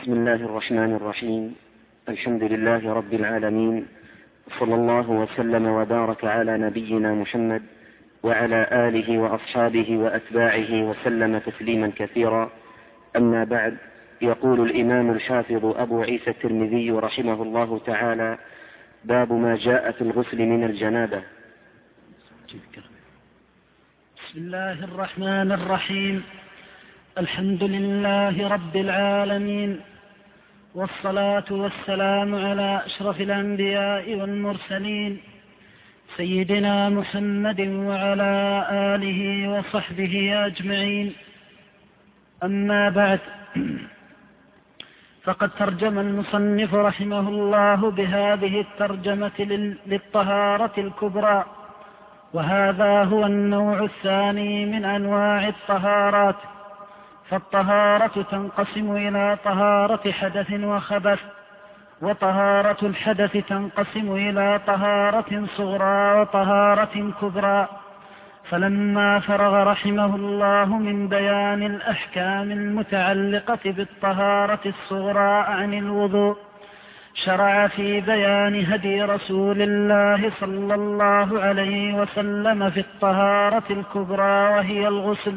بسم الله الرحمن الرحيم. الحمد لله رب العالمين، صلى الله وسلم وبارك على نبينا محمد وعلى آله وأصحابه وأتباعه وسلم تسليما كثيرا. أما بعد، يقول الإمام الحافظ أبو عيسى الترمذي رحمه الله تعالى: باب ما جاء في الغسل من الجنابة. بسم الله الرحمن الرحيم. الحمد لله رب العالمين، والصلاة والسلام على أشرف الأنبياء والمرسلين، سيدنا محمد وعلى آله وصحبه أجمعين. أما بعد، فقد ترجم المصنف رحمه الله بهذه الترجمة للطهارة الكبرى، وهذا هو النوع الثاني من أنواع الطهارات. فالطهارة تنقسم إلى طهارة حدث وخبث، وطهارة الحدث تنقسم إلى طهارة صغرى وطهارة كبرى. فلما فرغ رحمه الله من بيان الأحكام المتعلقة بالطهارة الصغرى عن الوضوء، شرع في بيان هدي رسول الله صلى الله عليه وسلم في الطهارة الكبرى، وهي الغسل.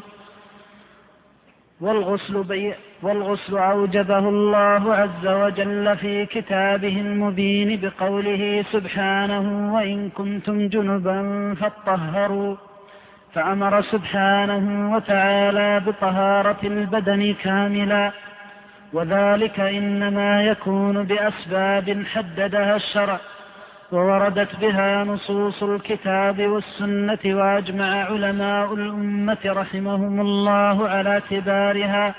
والغسل أوجبه الله عز وجل في كتابه المبين بقوله سبحانه: وإن كنتم جنبا فاطهروا. فأمر سبحانه وتعالى بطهارة البدن كاملا، وذلك إنما يكون بأسباب حددها الشرع، ووردت بها نصوص الكتاب والسنة، وأجمع علماء الأمة رحمهم الله على اعتبارها.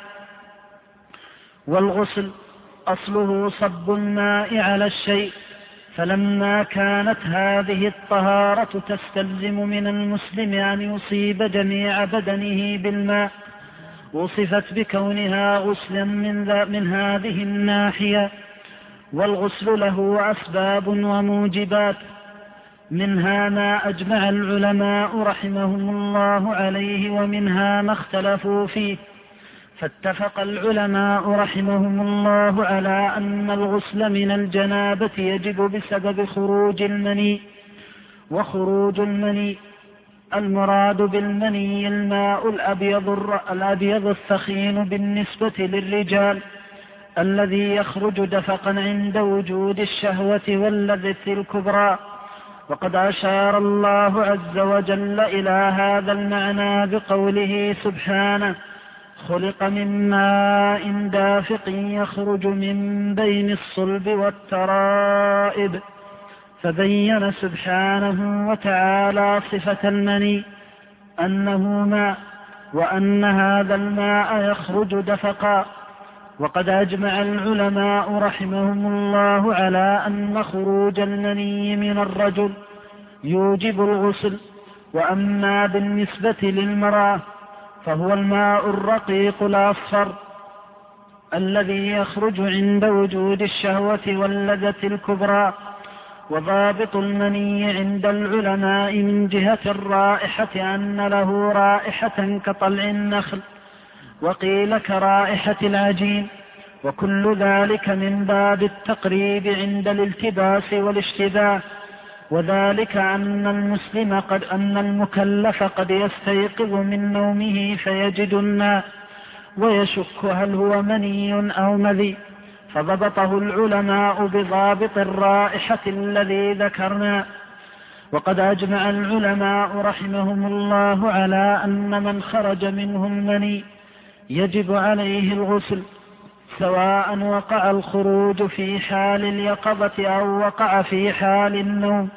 والغسل أصله صب الماء على الشيء، فلما كانت هذه الطهارة تستلزم من المسلم أن يصيب جميع بدنه بالماء، وصفت بكونها غسلا من هذه الناحية. والغسل له أسباب وموجبات، منها ما أجمع العلماء رحمهم الله عليه، ومنها ما اختلفوا فيه. فاتفق العلماء رحمهم الله على أن الغسل من الجنابة يجب بسبب خروج المني. وخروج المني المراد بالمني الماء الأبيض الثخين بالنسبة للرجال، الذي يخرج دفقا عند وجود الشهوة واللذة الكبرى. وقد أشار الله عز وجل إلى هذا المعنى بقوله سبحانه: خلق من ماء دافق يخرج من بين الصلب والترائب. فبين سبحانه وتعالى صفة المني أنه ماء، وأن هذا الماء يخرج دفقا. وقد أجمع العلماء رحمهم الله على أن خروج المني من الرجل يوجب الغسل. وأما بالنسبة للمرأة فهو الماء الرقيق الأصفر الذي يخرج عند وجود الشهوة واللذة الكبرى. وضابط المني عند العلماء من جهة الرائحة أن له رائحة كطلع النخل، وقيل كرائحة العجين، وكل ذلك من باب التقريب عند الالتباس والاشتباه. وذلك أن المكلف قد يستيقظ من نومه فيجد الماء ويشك هل هو مني أو مذي، فضبطه العلماء بضابط الرائحة الذي ذكرنا. وقد أجمع العلماء رحمهم الله على أن من خرج منه المني يجب عليه الغسل، سواء وقع الخروج في حال اليقظة أو وقع في حال النوم.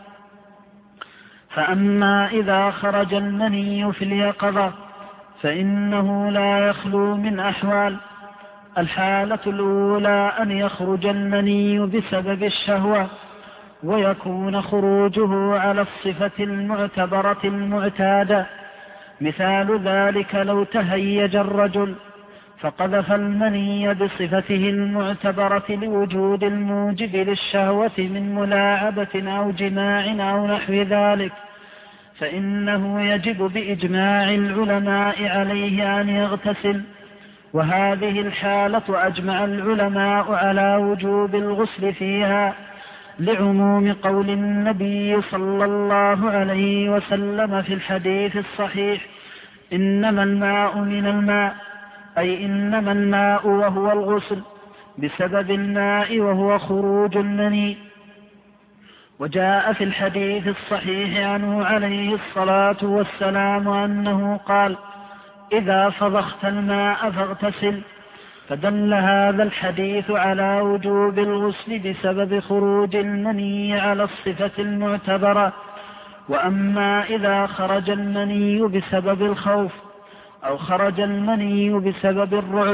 فأما إذا خرج المني في اليقظة فإنه لا يخلو من أحوال. الحالة الأولى أن يخرج المني بسبب الشهوة، ويكون خروجه على الصفة المعتبرة المعتادة. مثال ذلك لو تهيج الرجل فقذف المني بصفته المعتبرة لوجود الموجب للشهوة من ملاعبة أو جماع أو نحو ذلك، فإنه يجب بإجماع العلماء عليه أن يغتسل، وهذه الحالة أجمع العلماء على وجوب الغسل فيها لعموم قول النبي صلى الله عليه وسلم في الحديث الصحيح: إنما الماء من الماء، أي إنما الماء وهو الغسل بسبب الماء وهو خروج المني. وجاء في الحديث الصحيح عنه عليه الصلاة والسلام أنه قال: إذا فضخت الماء فاغتسل. فدل هذا الحديث على وجوب الغسل بسبب خروج المني على الصفة المعتبرة. وأما إذا خرج المني بسبب الخوف، أو خرج المني بسبب الرعب،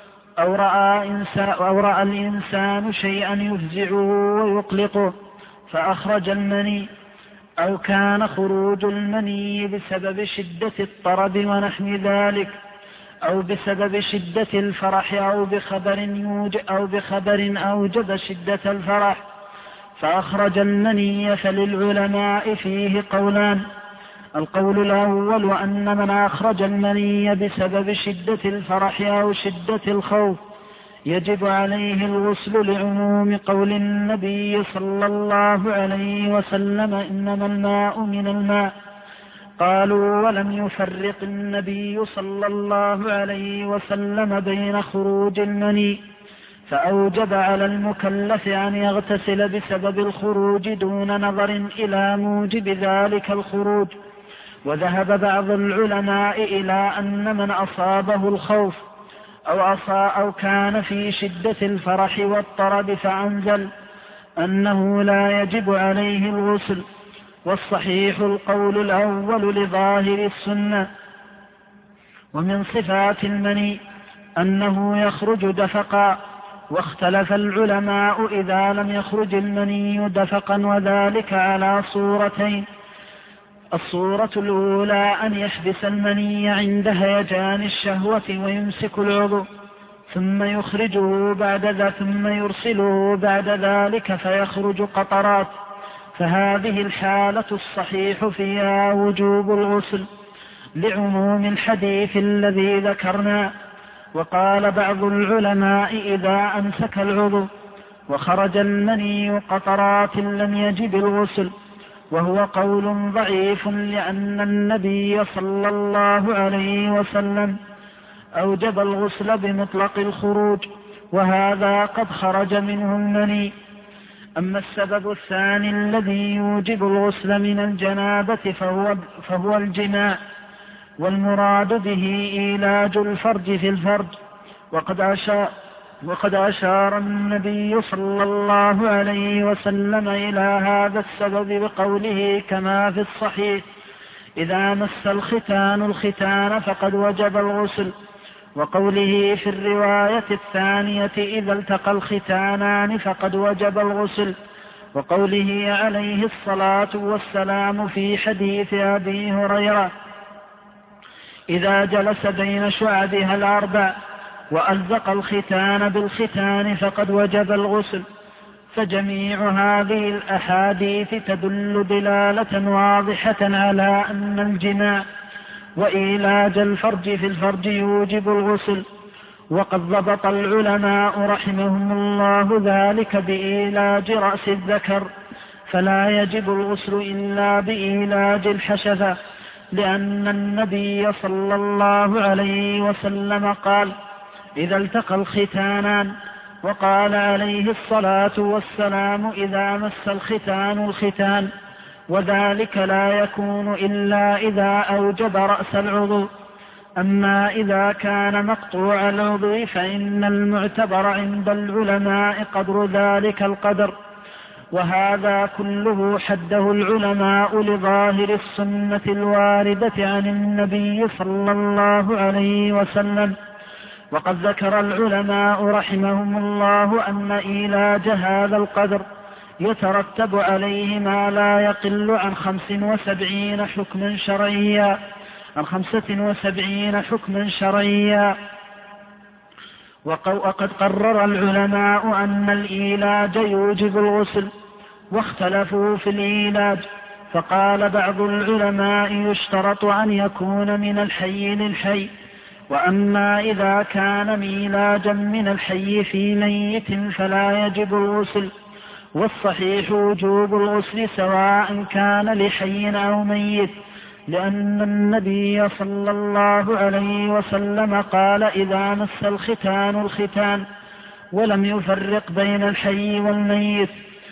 أو رأى الإنسان شيئا يفزعه ويقلقه فأخرج المني، أو كان خروج المني بسبب شدة الطرب ونحو ذلك، أو بسبب شدة الفرح، أو بخبر أوجب شدة الفرح فأخرج المني، فللعلماء فيه قولان: القول الأول أن من أخرج المني بسبب شدة الفرح أو شدة الخوف يجب عليه الغسل لعموم قول النبي صلى الله عليه وسلم: إنما الماء من الماء. قالوا: ولم يفرق النبي صلى الله عليه وسلم بين خروج المني، فأوجب على المكلف أن يغتسل بسبب الخروج دون نظر إلى موجب ذلك الخروج. وذهب بعض العلماء إلى أن من أصابه الخوف أو كان في شدة الفرح والطرب فأنزل أنه لا يجب عليه الغسل. والصحيح القول الأول لظاهر السنة. ومن صفات المني أنه يخرج دفقا، واختلف العلماء إذا لم يخرج المني دفقا، وذلك على صورتين: الصورة الأولى أن يحبس المني عند هيجان الشهوة ويمسك العضو ثم يرسله بعد ذلك فيخرج قطرات، فهذه الحالة الصحيح فيها وجوب الغسل لعموم الحديث الذي ذكرنا. وقال بعض العلماء: إذا أمسك العضو وخرج المني قطرات لم يجب الغسل، وهو قول ضعيف، لأن النبي صلى الله عليه وسلم أوجب الغسل بمطلق الخروج، وهذا قد خرج منه المني. أما السبب الثاني الذي يوجب الغسل من الجنابة فهو الجماع، والمراد به إيلاج الفرج في الفرج. وقد أشار النبي صلى الله عليه وسلم إلى هذا السبب بقوله كما في الصحيح: إذا مس الختان فقد وجب الغسل، وقوله في الرواية الثانية: إذا التقى الختانان فقد وجب الغسل، وقوله عليه الصلاة والسلام في حديث أبي هريرة: إذا جلس بين شعبها الأربع وألزق الختان بالختان فقد وجب الغسل. فجميع هذه الأحاديث تدل دلالة واضحة على أن الجماع وإيلاج الفرج في الفرج يوجب الغسل. وقد ضبط العلماء رحمهم الله ذلك بإيلاج رأس الذكر، فلا يجب الغسل إلا بإيلاج الحشفة، لأن النبي صلى الله عليه وسلم قال: إذا التقى الختانان، وقال عليه الصلاة والسلام: إذا مس الختان، وذلك لا يكون إلا إذا أوجب رأس العضو. أما إذا كان مقطوع العضو فإن المعتبر عند العلماء قدر ذلك القدر، وهذا كله حده العلماء لظاهر السنة الواردة عن النبي صلى الله عليه وسلم. وقد ذكر العلماء رحمهم الله أن إيلاج هذا القدر يترتب عليه ما لا يقل عن 75 حكما شرعيا. وقد قرر العلماء أن الإيلاج يوجب الغسل، واختلفوا في الإيلاج، فقال بعض العلماء: يشترط أن يكون من الحي للحي، وأما إذا كان ميلاجا من الحي في ميت فلا يجب الغسل. والصحيح وجوب الغسل سواء كان لحي أو ميت، لأن النبي صلى الله عليه وسلم قال إذا مس الختان الختان، ولم يفرق بين الحي والميت.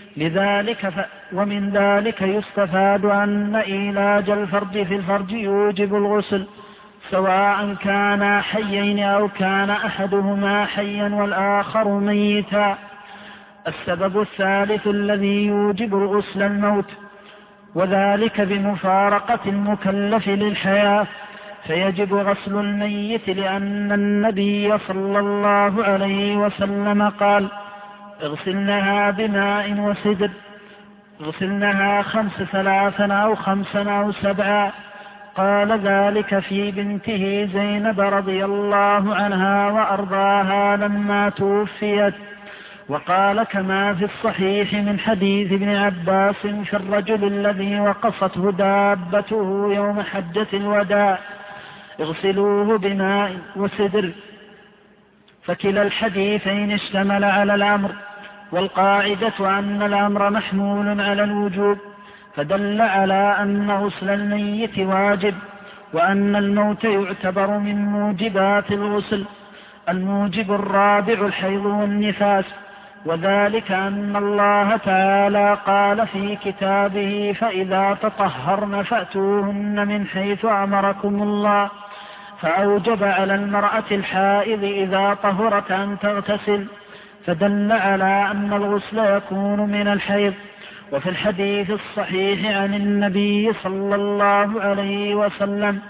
ومن ذلك يستفاد أن إيلاج الفرج في الفرج يوجب الغسل، سواء كانا حيين أو كان أحدهما حيا والآخر ميتا. السبب الثالث الذي يوجب الغسل الموت، وذلك بمفارقة المكلف للحياة، فيجب غسل الميت لأن النبي صلى الله عليه وسلم قال اغسلنها بماء وسدر، اغسلنها 5 3 أو 5 أو 7. قال ذلك في بنته زينب رضي الله عنها وأرضاها لما توفيت. وقال كما في الصحيح من حديث ابن عباس في الرجل الذي وقصته دابته يوم حجة الوداع اغسلوه بماء وسدر. فكلا الحديثين اشتمل على الأمر، والقاعدة أن الأمر محمول على الوجوب، فدل على أن غسل الميت واجب، وأن الموت يعتبر من موجبات الغسل. الموجب الرابع الحيض والنفاس، وذلك أن الله تعالى قال في كتابه فإذا تطهرن فأتوهن من حيث أمركم الله، فأوجب على المرأة الحائض إذا طهرت أن تغتسل، فدل على أن الغسل يكون من الحيض. وفي الحديث الصحيح عن النبي صلى الله عليه وسلم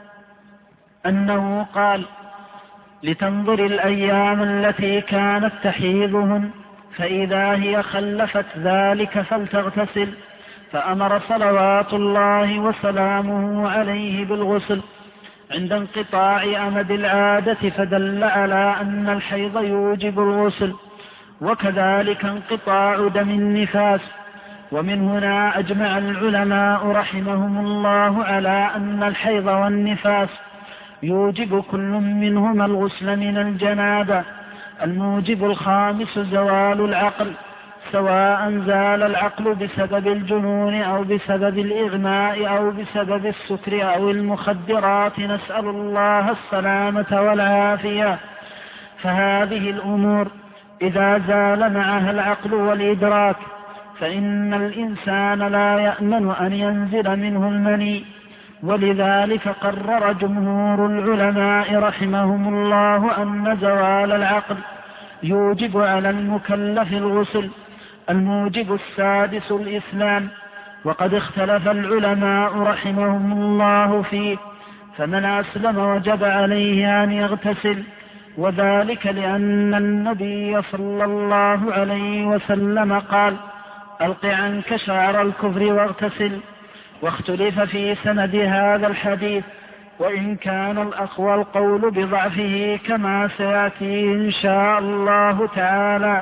أنه قال لتنظر الأيام التي كانت تحيضهن، فإذا هي خلفت ذلك فلتغتسل. فأمر صلوات الله وسلامه عليه بالغسل عند انقطاع أمد العادة، فدل على أن الحيض يوجب الغسل، وكذلك انقطاع دم النفاس. ومن هنا أجمع العلماء رحمهم الله على أن الحيض والنفاس يوجب كل منهما الغسل من الجنابة. الموجب الخامس زوال العقل، سواء زال العقل بسبب الجنون أو بسبب الإغماء أو بسبب السكر أو المخدرات، نسأل الله السلامة والعافية. فهذه الأمور إذا زال معها العقل والإدراك فإن الإنسان لا يأمن أن ينزل منه المني. ولذلك قرر جمهور العلماء رحمهم الله أن زوال العقل يوجب على المكلف الغسل. الموجب السادس الإسلام، وقد اختلف العلماء رحمهم الله فيه، فمن أسلم وجب عليه أن يغتسل، وذلك لأن النبي صلى الله عليه وسلم قال ألق عنك شعر الكفر واغتسل. واختلف في سند هذا الحديث، وإن كان الأقوى القول بضعفه كما سيأتي إن شاء الله تعالى.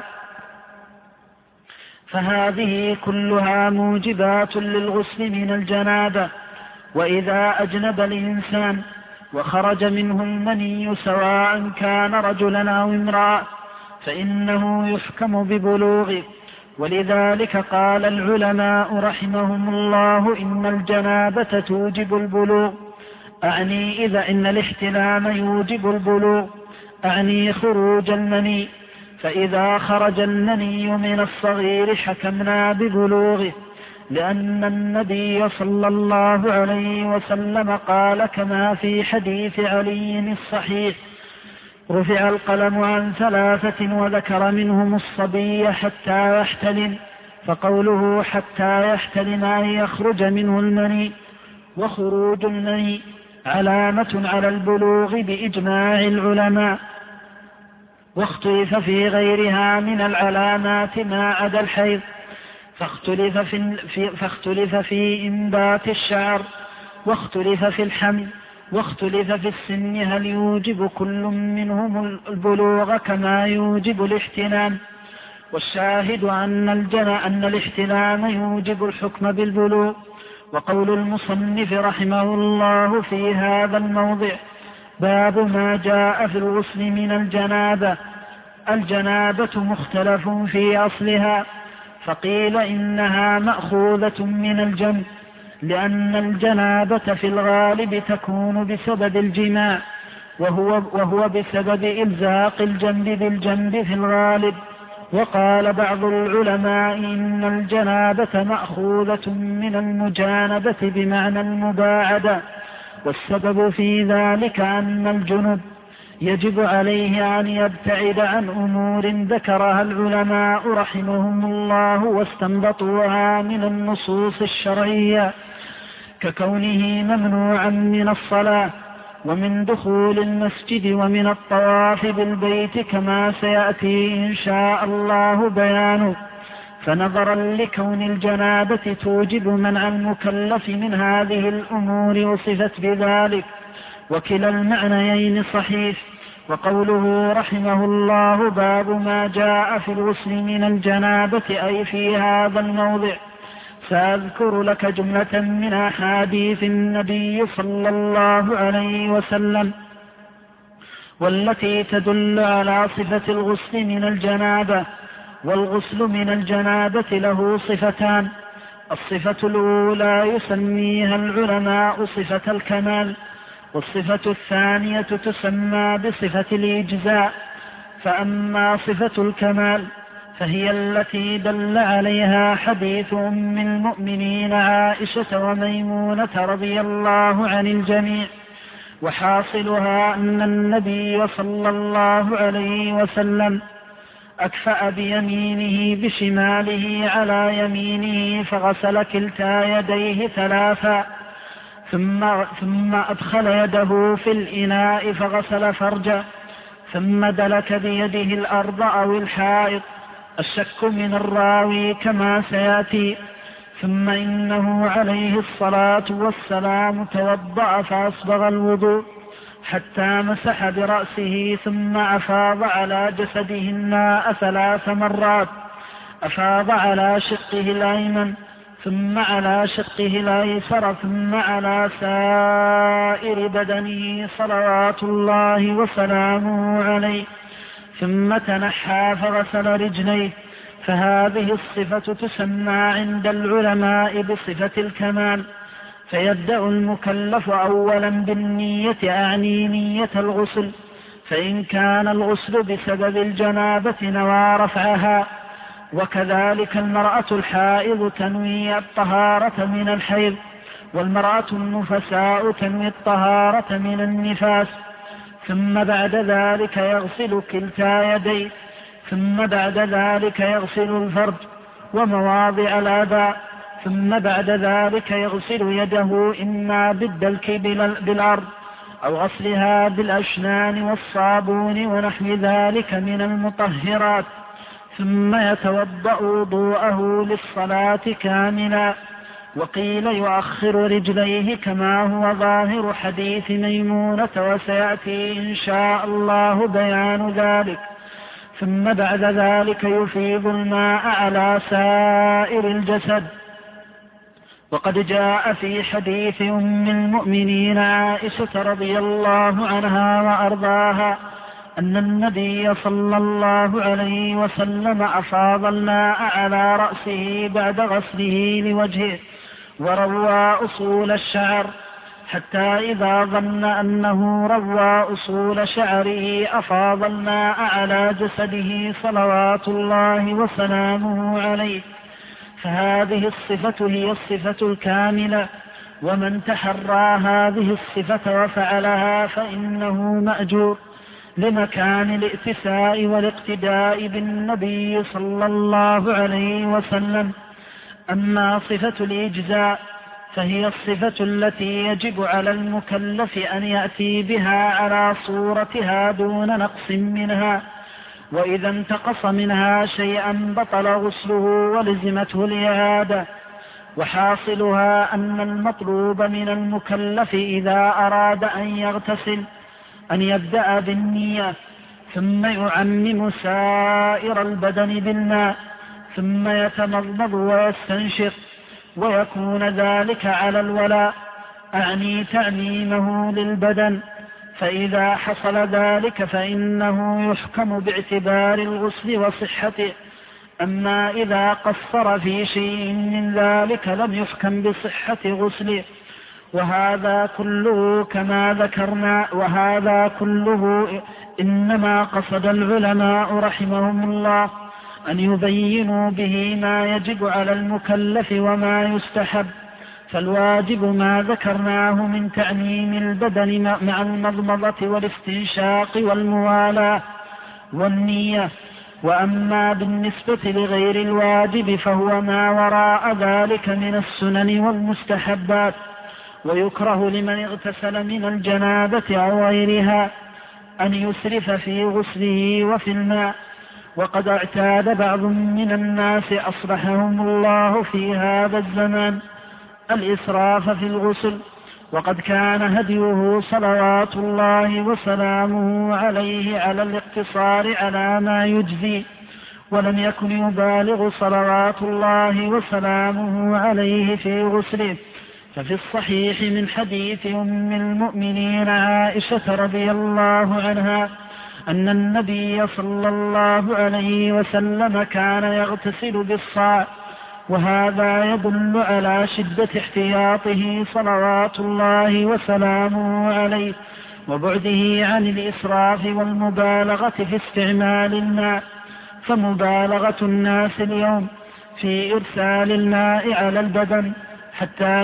فهذه كلها موجبات للغسل من الجنابة. وإذا أجنب الإنسان وخرج منه المني سواء كان رجلا أو امرأة فإنه يحكم ببلوغه. ولذلك قال العلماء رحمهم الله إن الجنابة توجب البلوغ، أعني إذا إن الاحتلام يوجب البلوغ، أعني خروج المني. فإذا خرج المني من الصغير حكمنا ببلوغه، لأن النبي صلى الله عليه وسلم قال كما في حديث علي الصحيح رفع القلم عن 3 وذكر منهم الصبي حتى يحتلم، فقوله حتى يحتلم أن يخرج منه المني. وخروج المني علامة على البلوغ بإجماع العلماء، واختلف في غيرها من العلامات ما عدا الحيض، فاختلف في إنبات الشعر، واختلف في الحمل، واختلف في السن هل يوجب كل منهم البلوغ كما يوجب الاحتلام. والشاهد أن الاحتلام يوجب الحكم بالبلوغ. وقول المصنف رحمه الله في هذا الموضع باب ما جاء في الغسل من الجنابة. الجنابة مختلف في أصلها، فقيل إنها مأخوذة من الجنب، لأن الجنابة في الغالب تكون بسبب الجماع، وهو بسبب إلزاق الجنب بالجنب في الغالب. وقال بعض العلماء إن الجنابة مأخوذة من المجانبة بمعنى المباعدة، والسبب في ذلك أن الجنب يجب عليه أن يبتعد عن أمور ذكرها العلماء رحمهم الله واستنبطوها من النصوص الشرعية، ككونه ممنوعا من الصلاة ومن دخول المسجد ومن الطواف بالبيت، كما سيأتي إن شاء الله بيانه. فنظرا لكون الجنابة توجب منع المكلف من هذه الأمور وصفت بذلك، وكلا المعنيين صحيح. وقوله رحمه الله باب ما جاء في الغسل من الجنابة أي في هذا الموضع. سأذكر لك جملة من أحاديث النبي صلى الله عليه وسلم والتي تدل على صفة الغسل من الجنابة. والغسل من الجنابة له صفتان: الصفة الأولى يسميها العلماء صفة الكمال، والصفة الثانية تسمى بصفة الإجزاء. فأما صفة الكمال فهي التي دل عليها حديث أم المؤمنين عائشة وميمونة رضي الله عن الجميع، وحاصلها أن النبي صلى الله عليه وسلم أكفأ بيمينه بشماله على يمينه فغسل كلتا يديه ثلاثا، ثم أدخل يده في الإناء فغسل فرجه، ثم دلك بيده الأرض أو الحائط، الشك من الراوي كما سيأتي. ثم إنه عليه الصلاة والسلام توضأ فأصبغ الوضوء حتى مسح برأسه، ثم أفاض على جسده الماء 3 مرات، أفاض على شقه الأيمن ثم على شقه الأيسر ثم على سائر بدنه صلوات الله وسلامه عليه، ثم تنحى فغسل رجليه. فهذه الصفة تسمى عند العلماء بصفة الكمال. فيبدأ المكلف أولا بالنية، أعني نية الغسل، فإن كان الغسل بسبب الجنابة نوى رفعها. وكذلك المرأة الحائض تنوي الطهارة من الحيض، والمرأة النفساء تنوي الطهارة من النفاس. ثم بعد ذلك يغسل كلتا يديه، ثم بعد ذلك يغسل الفرج ومواضع الأعضاء، ثم بعد ذلك يغسل يده إما بالدلك بالأرض أو غسلها بالأشنان والصابون ونحو ذلك من المطهرات، ثم يتوضأ وضوءه للصلاة كاملا. وقيل يؤخر رجليه كما هو ظاهر حديث ميمونة، وسيأتي إن شاء الله بيان ذلك. ثم بعد ذلك يفيض الماء على سائر الجسد. وقد جاء في حديث أم المؤمنين عائشة رضي الله عنها وأرضاها أن النبي صلى الله عليه وسلم أفاض الماء على رأسه بعد غسله لوجهه وروى أصول الشعر، حتى إذا ظن أنه روى أصول شعره أفاض الماء على جسده صلوات الله وسلامه عليه. فهذه الصفة هي الصفة الكاملة، ومن تحرى هذه الصفة وفعلها فإنه مأجور لمكان الائتساء والاقتداء بالنبي صلى الله عليه وسلم. أما صفة الإجزاء فهي الصفة التي يجب على المكلف أن يأتي بها على صورتها دون نقص منها، وإذا انتقص منها شيئا بطل غسله ولزمته الإعادة. وحاصلها أن المطلوب من المكلف إذا أراد أن يغتسل أن يبدأ بالنية، ثم يعمم سائر البدن بالماء، ثم يتمضمض ويستنشق، ويكون ذلك على الولاء، أعني تعميمه للبدن. فإذا حصل ذلك فإنه يحكم باعتبار الغسل وصحته. أما إذا قصر في شيء من ذلك لم يحكم بصحة غسله. وهذا كله كما ذكرنا، وهذا كله إنما قصد العلماء رحمهم الله أن يبينوا به ما يجب على المكلف وما يستحب. فالواجب ما ذكرناه من تعميم البدن مع المضمضة والاستنشاق والموالاة والنية. وأما بالنسبة لغير الواجب فهو ما وراء ذلك من السنن والمستحبات. ويكره لمن اغتسل من الجنابة أو غيرها أن يسرف في غسله وفي الماء. وقد اعتاد بعض من الناس أصلحهم الله في هذا الزمان الإسراف في الغسل، وقد كان هديه صلوات الله وسلامه عليه على الاقتصار على ما يجزي، ولم يكن يبالغ صلوات الله وسلامه عليه في غسله. ففي الصحيح من حديث أم المؤمنين عائشة رضي الله عنها أن النبي صلى الله عليه وسلم كان يغتسل بالصاع، وهذا يدل على شدة احتياطه صلوات الله وسلامه عليه وبعده عن الإسراف والمبالغة في استعمال الماء. فمبالغة الناس اليوم في إرسال الماء على البدن حتى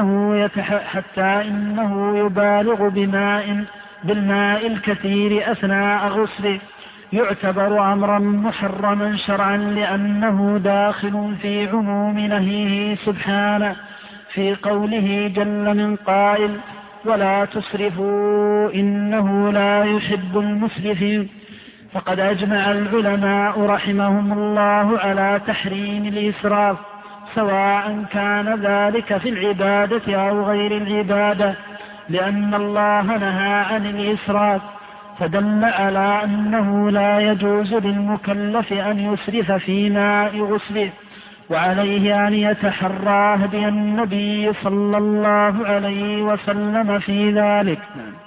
إنه يبالغ بالماء الكثير أثناء غسله يعتبر أمرا محرما شرعا، لأنه داخل في عموم نهيه سبحانه في قوله جل من قائل ولا تسرفوا إنه لا يحب المسرفين. فقد أجمع العلماء رحمهم الله على تحريم الإسراف، سواء كان ذلك في العبادة أو غير العبادة، لأن الله نهى عن الإسراف، فدل على أنه لا يجوز للمكلف أن يسرف في ماء غسله، وعليه أن يتحرى هدي النبي صلى الله عليه وسلم في ذلك.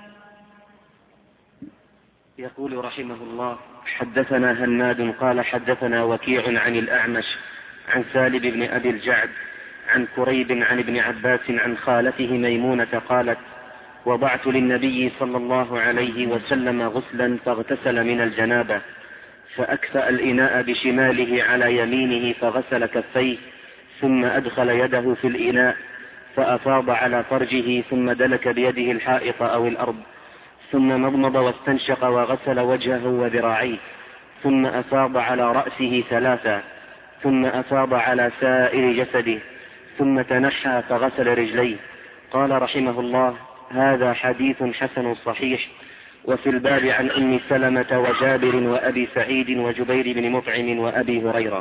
يقول رحمه الله: حدثنا هناد قال حدثنا وكيع عن الأعمش عن سالم بن أبي الجعد عن كريب عن ابن عباس عن خالته ميمونة قالت: وضعت للنبي صلى الله عليه وسلم غسلا فاغتسل من الجنابة، فأكفأ الإناء بشماله على يمينه فغسل كفيه، ثم أدخل يده في الإناء فأفاض على فرجه، ثم دلك بيده الحائط أو الأرض، ثم مضمض واستنشق وغسل وجهه وذراعيه، ثم أفاض على رأسه ثلاثا، ثم أفاض على سائر جسده، ثم تنحى فغسل رجليه. قال رحمه الله: هذا حديث حسن صحيح. وفي الباب عن أم سلمة وجابر وأبي سعيد وجبير بن مطعم وأبي هريرة.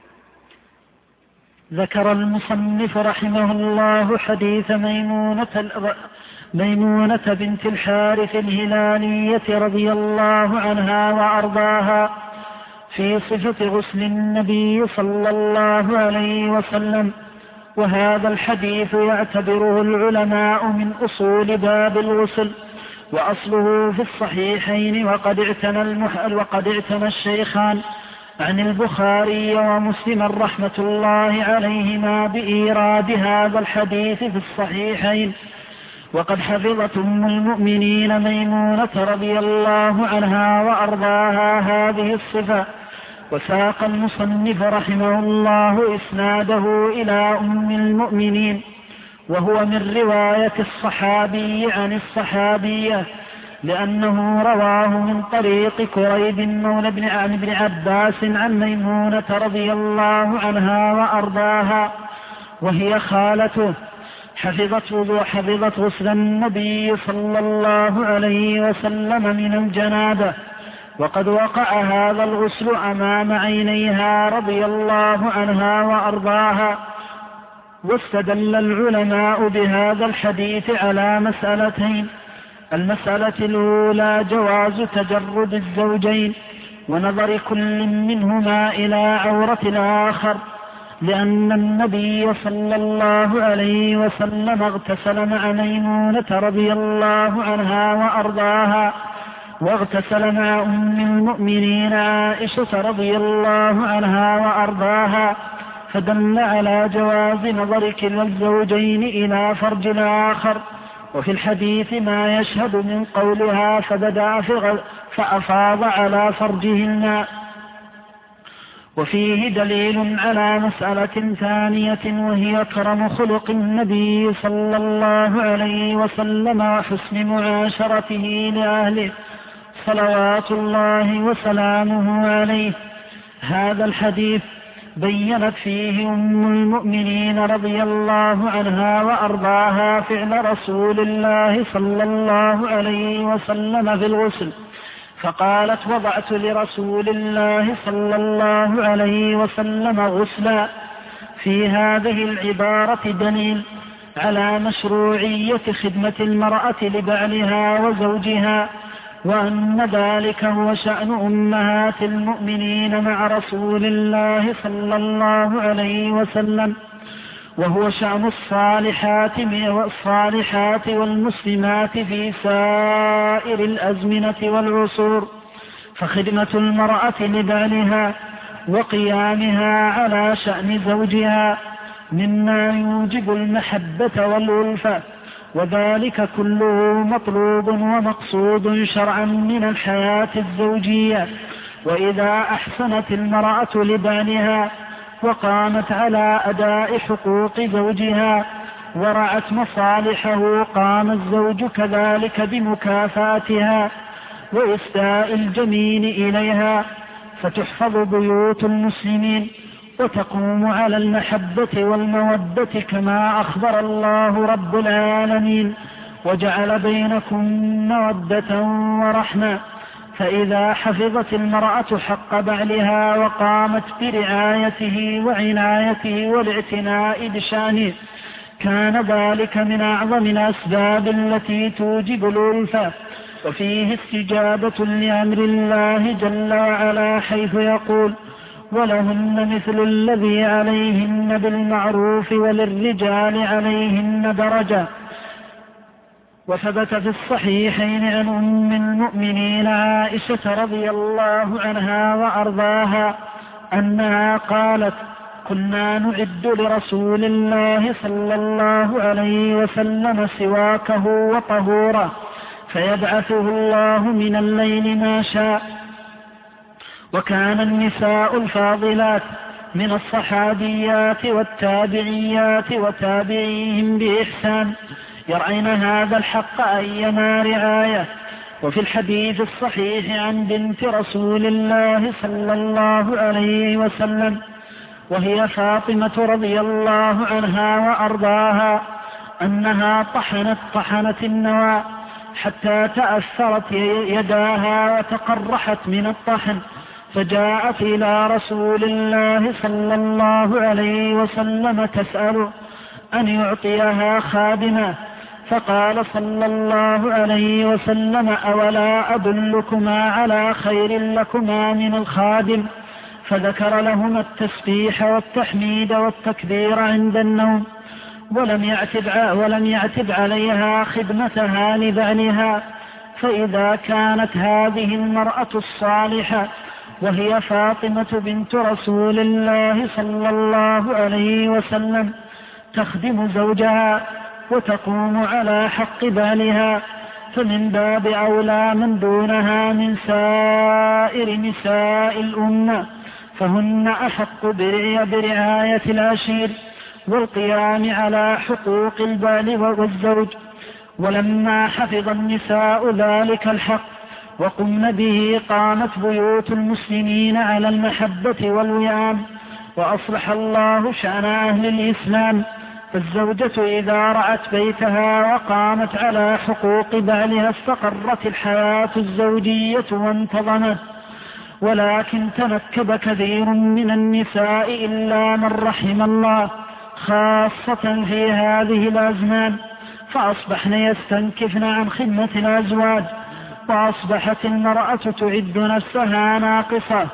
ذكر المصنف رحمه الله حديث ميمونة بنت الحارث الهلالية رضي الله عنها وأرضاها في صفة غسل النبي صلى الله عليه وسلم. وهذا الحديث يعتبره العلماء من أصول باب الغسل، وأصله في الصحيحين، وقد اعتنى الشيخان عن البخاري ومسلم رحمة الله عليهما بإيراد هذا الحديث في الصحيحين. وقد حفظت أم المؤمنين ميمونة رضي الله عنها وأرضاها هذه الصفة. وساق المصنف رحمه الله إسناده إلى أم المؤمنين، وهو من رواية الصحابي عن الصحابية، لأنه رواه من طريق كريب مولى عن ابن عباس عن ميمونة رضي الله عنها وأرضاها، وهي خالته، حفظت غسل النبي صلى الله عليه وسلم من الجنابة. وقد وقع هذا الغسل أمام عينيها رضي الله عنها وأرضاها. واستدل العلماء بهذا الحديث على مسألتين: المسألة الأولى جواز تجرد الزوجين ونظر كل منهما إلى عورة الآخر. لأن النبي صلى الله عليه وسلم اغتسل مع ميمونة رضي الله عنها وأرضاها، واغتسل مع أم المؤمنين عائشة رضي الله عنها وأرضاها، فدل على جواز نظر كلا الزوجين إلى فرج الآخر. وفي الحديث ما يشهد من قولها فبدأ فأفاض على فرجه الماء. وفيه دليل على مسألة ثانية، وهي كرم خلق النبي صلى الله عليه وسلم وحسن معاشرته لأهله صلوات الله وسلامه عليه. هذا الحديث بيّنت فيه أم المؤمنين رضي الله عنها وأرضاها فعل رسول الله صلى الله عليه وسلم في الغسل، فقالت: وضعت لرسول الله صلى الله عليه وسلم غسلا. في هذه العبارة دليل على مشروعية خدمة المرأة لبعلها وزوجها، وأن ذلك هو شأن أمهات المؤمنين مع رسول الله صلى الله عليه وسلم، وهو شأن الصالحات والمسلمات في سائر الأزمنة والعصور. فخدمة المرأة لبعلها وقيامها على شأن زوجها مما يوجب المحبة والألفة، وذلك كله مطلوب ومقصود شرعا من الحياة الزوجية. وإذا أحسنت المرأة لبعلها وقامت على أداء حقوق زوجها ورعت مصالحه، قام الزوج كذلك بمكافاتها وإسداء الجميل إليها، فتحفظ بيوت المسلمين وتقوم على المحبة والمودة كما أخبر الله رب العالمين: وجعل بينكم مودة ورحمة. فإذا حفظت المرأة حق بعلها وقامت برعايته وعنايته والاعتناء بشأنه، كان ذلك من أعظم الأسباب التي توجب الألفة. وفيه استجابة لأمر الله جل وعلا حيث يقول: ولهن مثل الذي عليهن بالمعروف وللرجال عليهن درجة. وثبت في الصحيحين عن أم المؤمنين عائشة رضي الله عنها وأرضاها أنها قالت: كنا نعد لرسول الله صلى الله عليه وسلم سواكه وطهوره، فيبعثه الله من الليل ما شاء. وكان النساء الفاضلات من الصحابيات والتابعيات وتابعيهم بإحسان يرعين هذا الحق أيما رعاية. وفي الحديث الصحيح عن بنت رسول الله صلى الله عليه وسلم وهي فاطمة رضي الله عنها وأرضاها أنها طحنت النوى حتى تأثرت يداها وتقرحت من الطحن، فجاءت إلى رسول الله صلى الله عليه وسلم تسأل أن يعطيها خادمة، فقال صلى الله عليه وسلم: أولا أدلكما على خير لكما من الخادم؟ فذكر لهما التسبيح والتحميد والتكبير عند النوم، ولم يعتب عليها خدمتها لبعلها. فإذا كانت هذه المرأة الصالحة وهي فاطمة بنت رسول الله صلى الله عليه وسلم تخدم زوجها وتقوم على حق بالها، فمن باب أولى من دونها من سائر نساء الأمة، فهن أحق برعاية العشير والقيام على حقوق البال والزوج. ولما حفظ النساء ذلك الحق وقمن به قامت بيوت المسلمين على المحبة والوئام، وأصلح الله شأن أهل الإسلام. فالزوجة إذا رأت بيتها وقامت على حقوق بعلها استقرت الحياة الزوجية وانتظمت. ولكن تنكب كثير من النساء إلا من رحم الله، خاصة في هذه الأزمان، فأصبحن يستنكفن عن خدمة الأزواج، وأصبحت المرأة تعد نفسها ناقصة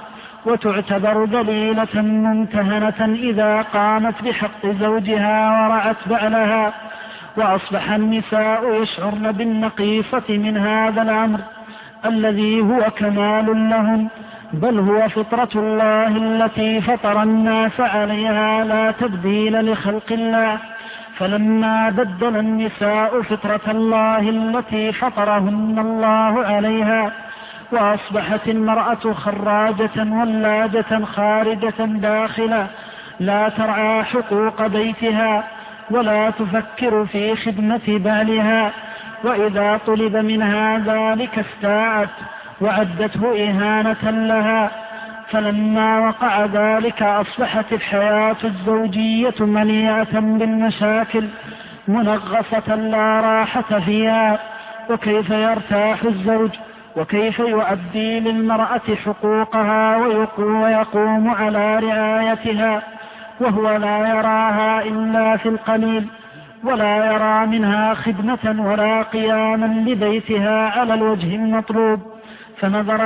وتعتبر ذليلة ممتهنة إذا قامت بحق زوجها ورعت بعلها. وأصبح النساء يشعرن بالنقيصة من هذا الأمر الذي هو كمال لهم، بل هو فطرة الله التي فطر الناس عليها لا تبديل لخلق الله. فلما بدل النساء فطرة الله التي فطرهن الله عليها وأصبحت المرأة خراجة ولاجة خارجة داخلة لا ترعى حقوق بيتها ولا تفكر في خدمة بعلها، وإذا طلب منها ذلك استاءت وعدته إهانة لها. فلما وقع ذلك أصبحت الحياة الزوجية مليئة بالمشاكل منغصة لا راحة فيها. وكيف يرتاح الزوج وكيف يؤدي للمرأة حقوقها ويقوم على رعايتها وهو لا يراها إلا في القليل، ولا يرى منها خدمة ولا قياما لبيتها على الوجه المطلوب. فنظرا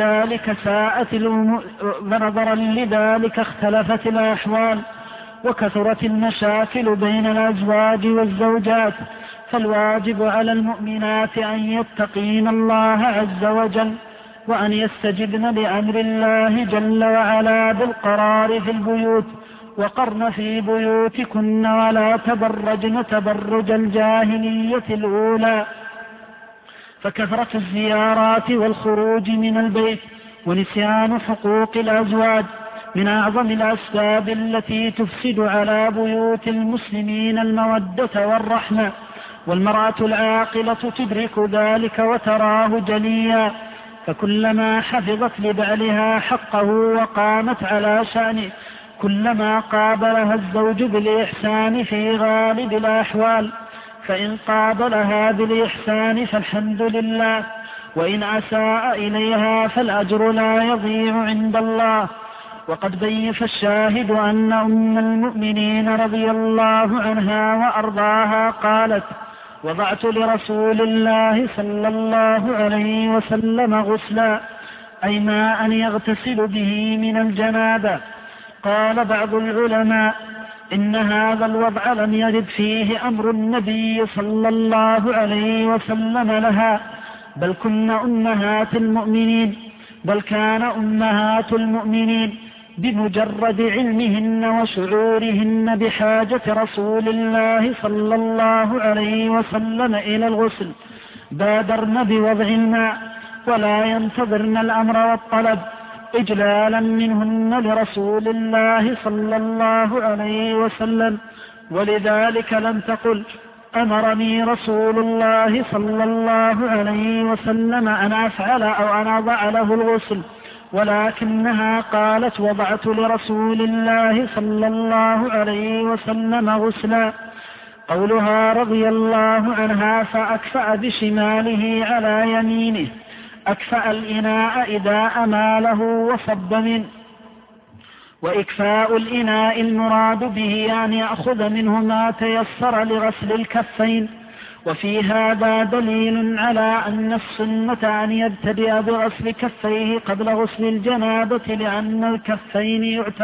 لذلك اختلفت الأحوال وكثرت المشاكل بين الأزواج والزوجات. فالواجب على المؤمنات أن يتقين الله عز وجل وأن يستجبن لأمر الله جل وعلا بالقرار في البيوت، وقرن في بيوتكن ولا تبرجن تبرج الجاهلية الأولى. فكثرة الزيارات والخروج من البيت ونسيان حقوق الأزواج من أعظم الأسباب التي تفسد على بيوت المسلمين المودة والرحمة، والمرأة العاقلة تدرك ذلك وتراه جليا. فكلما حفظت لبعلها حقه وقامت على شأنه كلما قابلها الزوج بالإحسان في غالب الأحوال. فإن قابلها بالإحسان فالحمد لله، وإن أساء إليها فالأجر لا يضيع عند الله. وقد بين الشاهد أن أم المؤمنين رضي الله عنها وأرضاها قالت: وضعت لرسول الله صلى الله عليه وسلم غسلا، أي ماء يغتسل به من الجنابة. قال بعض العلماء: إن هذا الوضع لم يرد فيه أمر النبي صلى الله عليه وسلم لها، بل كان أمهات المؤمنين بمجرد علمهن وشعورهن بحاجة رسول الله صلى الله عليه وسلم إلى الغسل بادرن بوضع الماء ولا ينتظرن الأمر والطلب إجلالا منهن لرسول الله صلى الله عليه وسلم. ولذلك لم تقل: أمرني رسول الله صلى الله عليه وسلم أن أفعل أو أن أضع له الغسل، ولكنها قالت: وضعت لرسول الله صلى الله عليه وسلم غسلا. قولها رضي الله عنها: فأكفأ بشماله على يمينه، أكفأ الإناء إذا أماله وصب منه. وإكفاء الإناء المراد به أن يأخذ منه ما تيسر لغسل الكفين. وفي هذا دليل على أن السنة أن يبتدئ بغسل كفيه قبل غسل الجنابة، لأن الكفين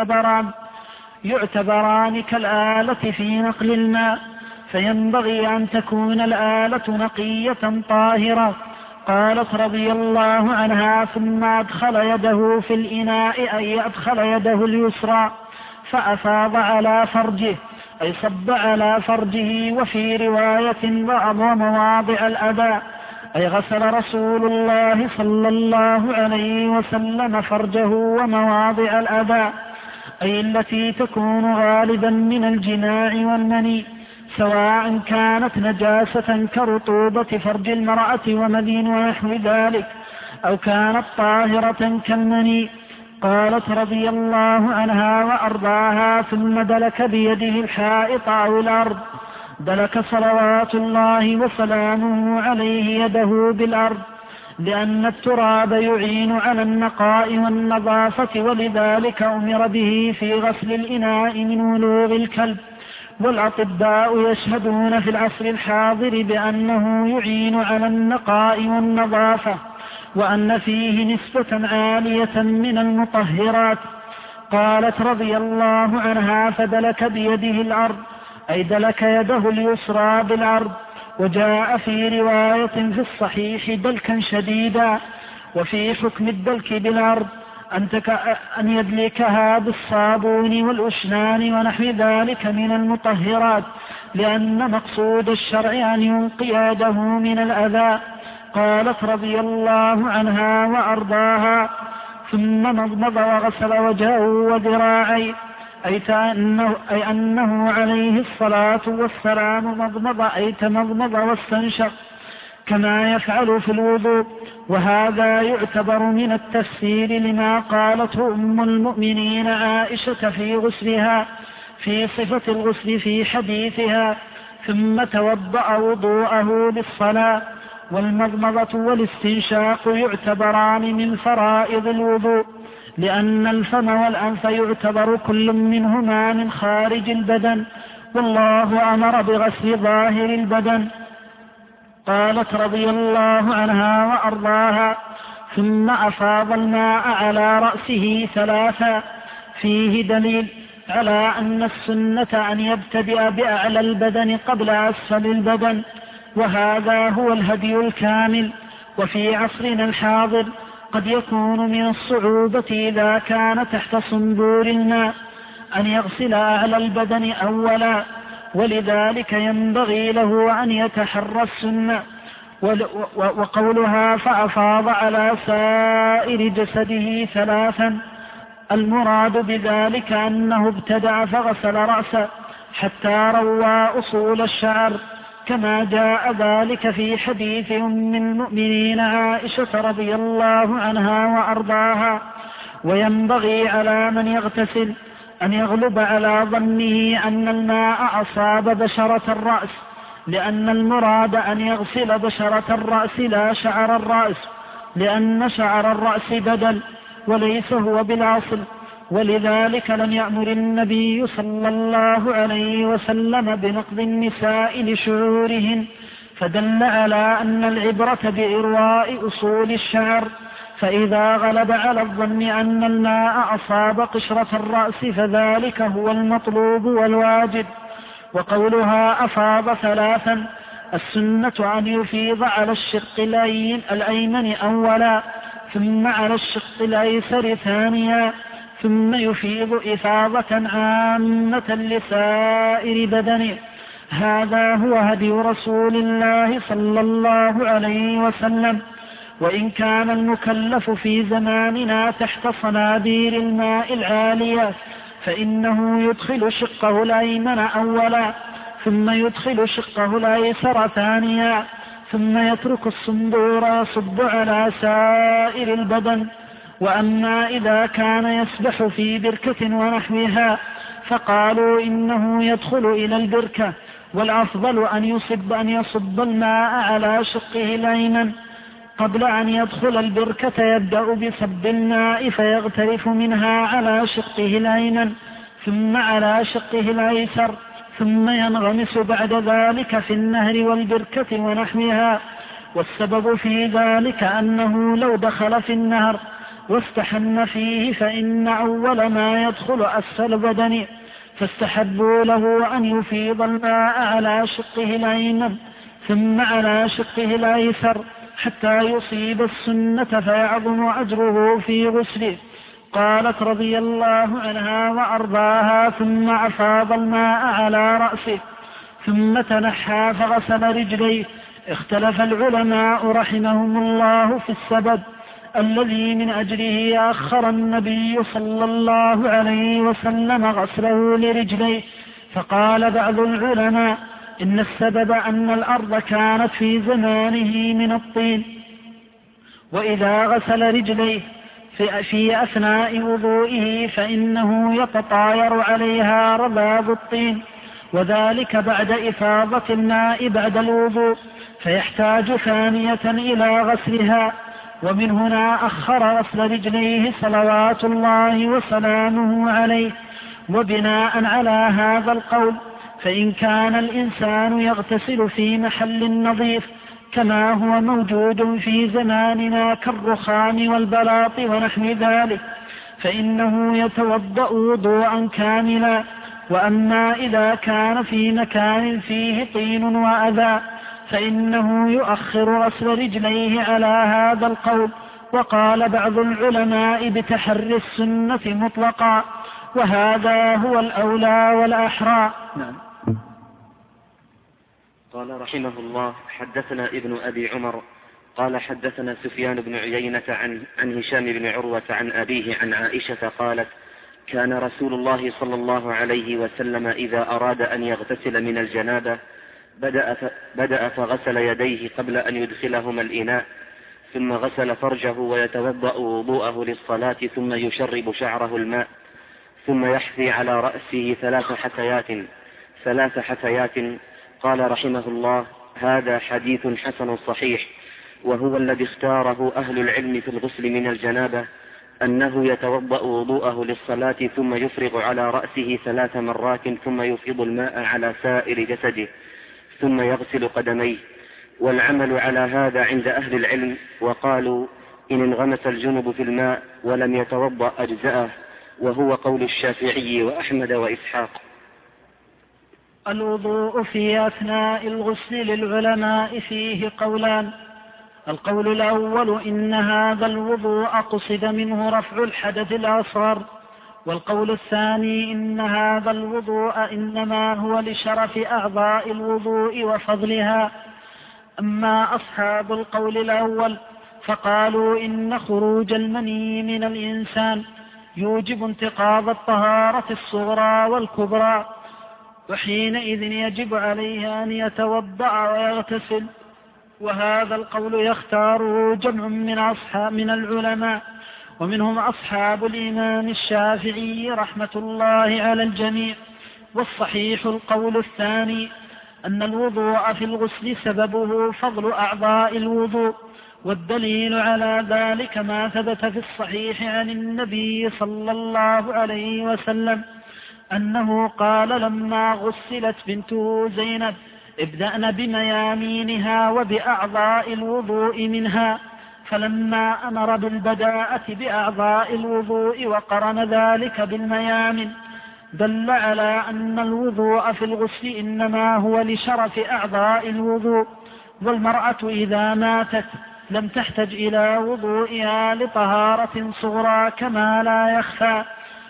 يعتبران كالآلة في نقل الماء، فينبغي أن تكون الآلة نقية طاهرة. قالت رضي الله عنها: ثم أدخل يده في الإناء، أي أدخل يده اليسرى فأفاض على فرجه، أي صب على فرجه. وفي رواية: ومواضع الأذى، أي غسل رسول الله صلى الله عليه وسلم فرجه ومواضع الأذى، أي التي تكون غالبا من الجماع والمني، سواء كانت نجاسة كرطوبة فرج المرأة ومذي ونحو ذلك، أو كانت طاهرة كالمني. قالت رضي الله عنها وأرضاها: ثم دلك بيده الحائط أو الأرض، دلك صلوات الله وسلامه عليه يده بالأرض، لأن التراب يعين على النقاء والنظافة، ولذلك أمر به في غسل الإناء من ولوغ الكلب. والأطباء يشهدون في العصر الحاضر بأنه يعين على النقاء والنظافة، وأن فيه نسبة عالية من المطهرات. قالت رضي الله عنها: فدلك بيده الأرض، أي دلك يده اليسرى بالأرض. وجاء في رواية في الصحيح دلكا شديدا. وفي حكم الدلك بالأرض أن يدلكها بالصابون والأشنان ونحو ذلك من المطهرات، لأن مقصود الشرع أن ينقي يده من الأذى. قالت رضي الله عنها وأرضاها: ثم مضمض وغسل وجهه وذراعيه، أي أنه عليه الصلاة والسلام مضمض، أي تمضمض واستنشق كما يفعل في الوضوء. وهذا يعتبر من التفسير لما قالته أم المؤمنين عائشة في غسلها، في صفة الغسل في حديثها: ثم توضأ وضوءه للصلاة. والمضمضة والاستنشاق يعتبران من فرائض الوضوء، لأن الفم والأنف يعتبر كل منهما من خارج البدن، والله أمر بغسل ظاهر البدن. قالت رضي الله عنها وأرضاها: ثم أفاض الماء على رأسه ثلاثا. فيه دليل على أن السنة أن يبتدئ بأعلى البدن قبل أسفل البدن، وهذا هو الهدي الكامل. وفي عصرنا الحاضر قد يكون من الصعوبة إذا كان تحت صندور الماء أن يغسل أعلى البدن أولا، ولذلك ينبغي له أن يتحرى السنة. وقولها فأفاض على سائر جسده ثلاثا، المراد بذلك أنه ابتدأ فغسل رأسه حتى روى أصول الشعر، كما جاء ذلك في حديث أم المؤمنين عائشة رضي الله عنها وأرضاها. وينبغي على من يغتسل أن يغلب على ظنه أن الماء أصاب بشرة الرأس، لأن المراد أن يغسل بشرة الرأس لا شعر الرأس، لأن شعر الرأس بدل وليس هو بالأصل. ولذلك لم يأمر النبي صلى الله عليه وسلم بنقض النساء لشعورهن، فدل على أن العبرة بإرواء أصول الشعر. فإذا غلب على الظن أن الماء أصاب قشرة الرأس فذلك هو المطلوب والواجب. وقولها أفاض ثلاثا، السنة أن يفيض على الشق الأيمن أولا، ثم على الشق الأيسر ثانيا، ثم يفيض إفاضة عامة لسائر بدنه. هذا هو هدي رسول الله صلى الله عليه وسلم. وإن كان المكلف في زماننا تحت صنادير الماء العالية فإنه يدخل شقه الأيمن أولا، ثم يدخل شقه الأيسر ثانيا، ثم يترك الصندور يصب على سائر البدن. وأما إذا كان يسبح في بركة ونحوها فقالوا إنه يدخل إلى البركة، والأفضل أن يصب الماء على شقه الأيمن قبل أن يدخل البركة، يبدأ بصب الماء فيغترف منها على شقه الأيمن ثم على شقه الأيسر، ثم ينغمس بعد ذلك في النهر والبركة ونحوها. والسبب في ذلك أنه لو دخل في النهر واستحم فيه فإن أول ما يدخل أسفل بدنه، فاستحبوا له أن يفيض الماء على شقه الأيمن ثم على شقه الأيسر حتى يصيب السنة فيعظم أجره في غسله. قالت رضي الله عنها وأرضاها: ثم أفاض الماء على رأسه ثم تنحى فغسل رجليه. اختلف العلماء رحمهم الله في السبب الذي من أجله أخر النبي صلى الله عليه وسلم غسله لرجليه. فقال بعض العلماء إن السبب أن الأرض كانت في زمانه من الطين، وإذا غسل رجليه في أثناء وضوئه فإنه يتطاير عليها رذاذ الطين، وذلك بعد إفاضة الماء بعد الوضوء، فيحتاج ثانية إلى غسلها. ومن هنا أخر غسل رجليه صلوات الله وسلامه عليه. وبناء على هذا القول فإن كان الإنسان يغتسل في محل نظيف كما هو موجود في زماننا كالرخام والبلاط ونحو ذلك، فإنه يتوضأ وضوءا كاملا. وأما إذا كان في مكان فيه طين وأذى فإنه يؤخر غسل رجليه على هذا القول. وقال بعض العلماء بتحري السنة مطلقا، وهذا هو الأولى والأحرى. نعم. قال رحمه الله: حدثنا ابن أبي عمر قال حدثنا سفيان بن عيينة عن هشام بن عروة عن أبيه عن عائشة قالت: كان رسول الله صلى الله عليه وسلم إذا أراد أن يغتسل من الجنابة بدأ فغسل يديه قبل أن يدخلهما الإناء، ثم غسل فرجه ويتوضأ وضوءه للصلاة، ثم يشرب شعره الماء، ثم يحثي على رأسه ثلاث حثيات. قال رحمه الله: هذا حديث حسن صحيح، وهو الذي اختاره أهل العلم في الغسل من الجنابة، أنه يتوضأ وضوءه للصلاة ثم يفرغ على رأسه 3 مرات، ثم يفيض الماء على سائر جسده، ثم يغسل قدميه. والعمل على هذا عند أهل العلم، وقالوا إن انغمس الجنب في الماء ولم يتوضأ أجزأه، وهو قول الشافعي وأحمد وإسحاق. الوضوء في أثناء الغسل للعلماء فيه قولان: القول الأول إن هذا الوضوء قصد منه رفع الحدث الأصغر، والقول الثاني إن هذا الوضوء إنما هو لشرف أعضاء الوضوء وفضلها. أما أصحاب القول الأول فقالوا إن خروج المني من الإنسان يوجب انتقاض الطهارة الصغرى والكبرى، وحينئذ يجب عليه أن يتوضأ ويغتسل. وهذا القول يختاره جمع من العلماء، ومنهم أصحاب الإمام الشافعي رحمة الله على الجميع. والصحيح القول الثاني، أن الوضوء في الغسل سببه فضل أعضاء الوضوء، والدليل على ذلك ما ثبت في الصحيح عن النبي صلى الله عليه وسلم أنه قال لما غسلت بنته زينب: ابدأن بميامينها وبأعضاء الوضوء منها. فلما أمر بالبداءة بأعضاء الوضوء وقرن ذلك بالميامن دل على أن الوضوء في الغسل إنما هو لشرف أعضاء الوضوء. والمرأة إذا ماتت لم تحتج إلى وضوئها لطهارة صغرى كما لا يخفى.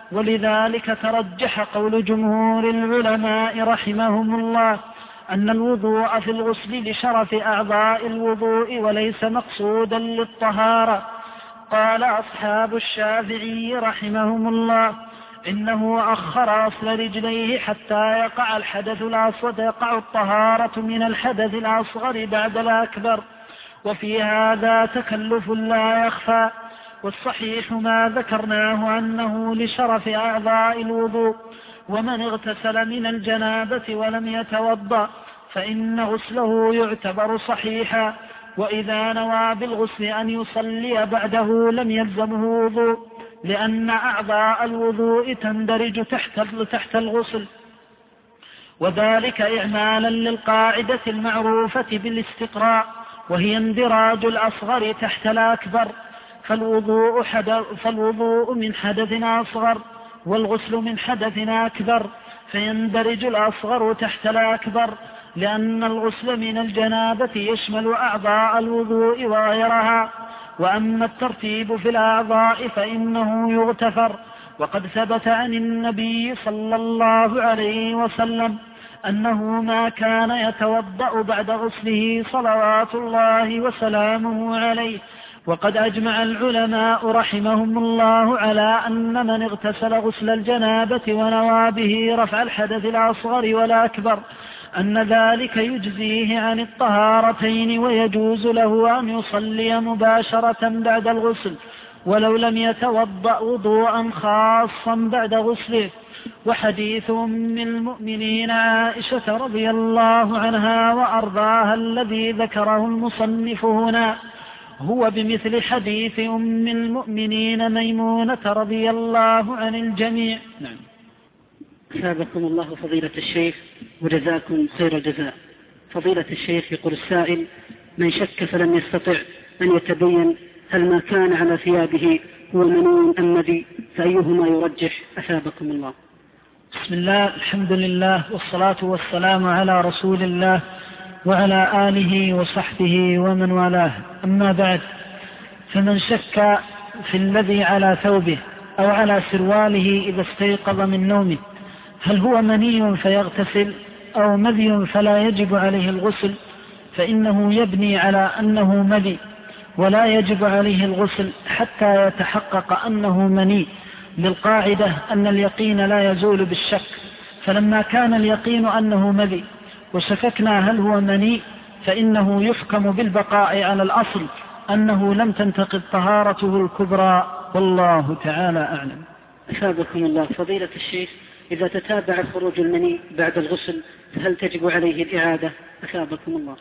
ولذلك ترجح قول جمهور العلماء رحمهم الله أن الوضوء في الغسل لشرف أعضاء الوضوء وليس مقصودا للطهارة. قال أصحاب الشافعي رحمهم الله إنه أخر غسل رجليه حتى يقع الحدث الأصغر، تقع الطهارة من الحدث الأصغر بعد الأكبر، وفي هذا تكلف لا يخفى. والصحيح ما ذكرناه أنه لشرف أعضاء الوضوء. ومن اغتسل من الجنابة ولم يتوضأ فإن غسله يعتبر صحيحا، وإذا نوى بالغسل أن يصلي بعده لم يلزمه وضوء، لأن أعضاء الوضوء تندرج تحت الغسل، وذلك إعمالا للقاعدة المعروفة بالاستقراء، وهي اندراج الأصغر تحت الأكبر. فالوضوء من حدث أصغر والغسل من حدث أكبر، فيندرج الأصغر تحت الأكبر، لأن الغسل من الجنابة يشمل أعضاء الوضوء وغيرها. وأما الترتيب في الأعضاء فإنه يغتفر. وقد ثبت عن النبي صلى الله عليه وسلم أنه ما كان يتوضأ بعد غسله صلوات الله وسلامه عليه. وقد أجمع العلماء رحمهم الله على أن من اغتسل غسل الجنابة ونوى به رفع الحدث الأصغر والأكبر أن ذلك يجزيه عن الطهارتين، ويجوز له أن يصلي مباشرة بعد الغسل ولو لم يتوضأ وضوءا خاصا بعد غسله. وحديث أم المؤمنين عائشة رضي الله عنها وأرضاها الذي ذكره المصنف هنا هو بمثل حديث أم المؤمنين ميمونة رضي الله عن الجميع. نعم. سابقكم الله فضيلة الشيخ وجزاكم خير الجزاء. فضيلة الشيخ، يقول السائل: من شك فلم يستطع أن يتبين هل ما كان على ثيابه هو مني أم مذي فأيهما يرجح أثابكم الله؟ بسم الله، الحمد لله، والصلاة والسلام على رسول الله وعلى آله وصحبه ومن والاه. أما بعد، فمن شك في الذي على ثوبه أو على سرواله إذا استيقظ من نومه هل هو مني فيغتسل أو مذي فلا يجب عليه الغسل، فإنه يبني على أنه مذي ولا يجب عليه الغسل حتى يتحقق أنه مني، للقاعدة أن اليقين لا يزول بالشك. فلما كان اليقين أنه مذي وشككنا هل هو مني فإنه يحكم بالبقاء على الأصل أنه لم تنتقض طهارته الكبرى، والله تعالى أعلم. أثابكم الله. فضيلة الشيخ، إذا تتابع خروج المني بعد الغسل فهل تجب عليه الإعادة؟ أثابكم الله.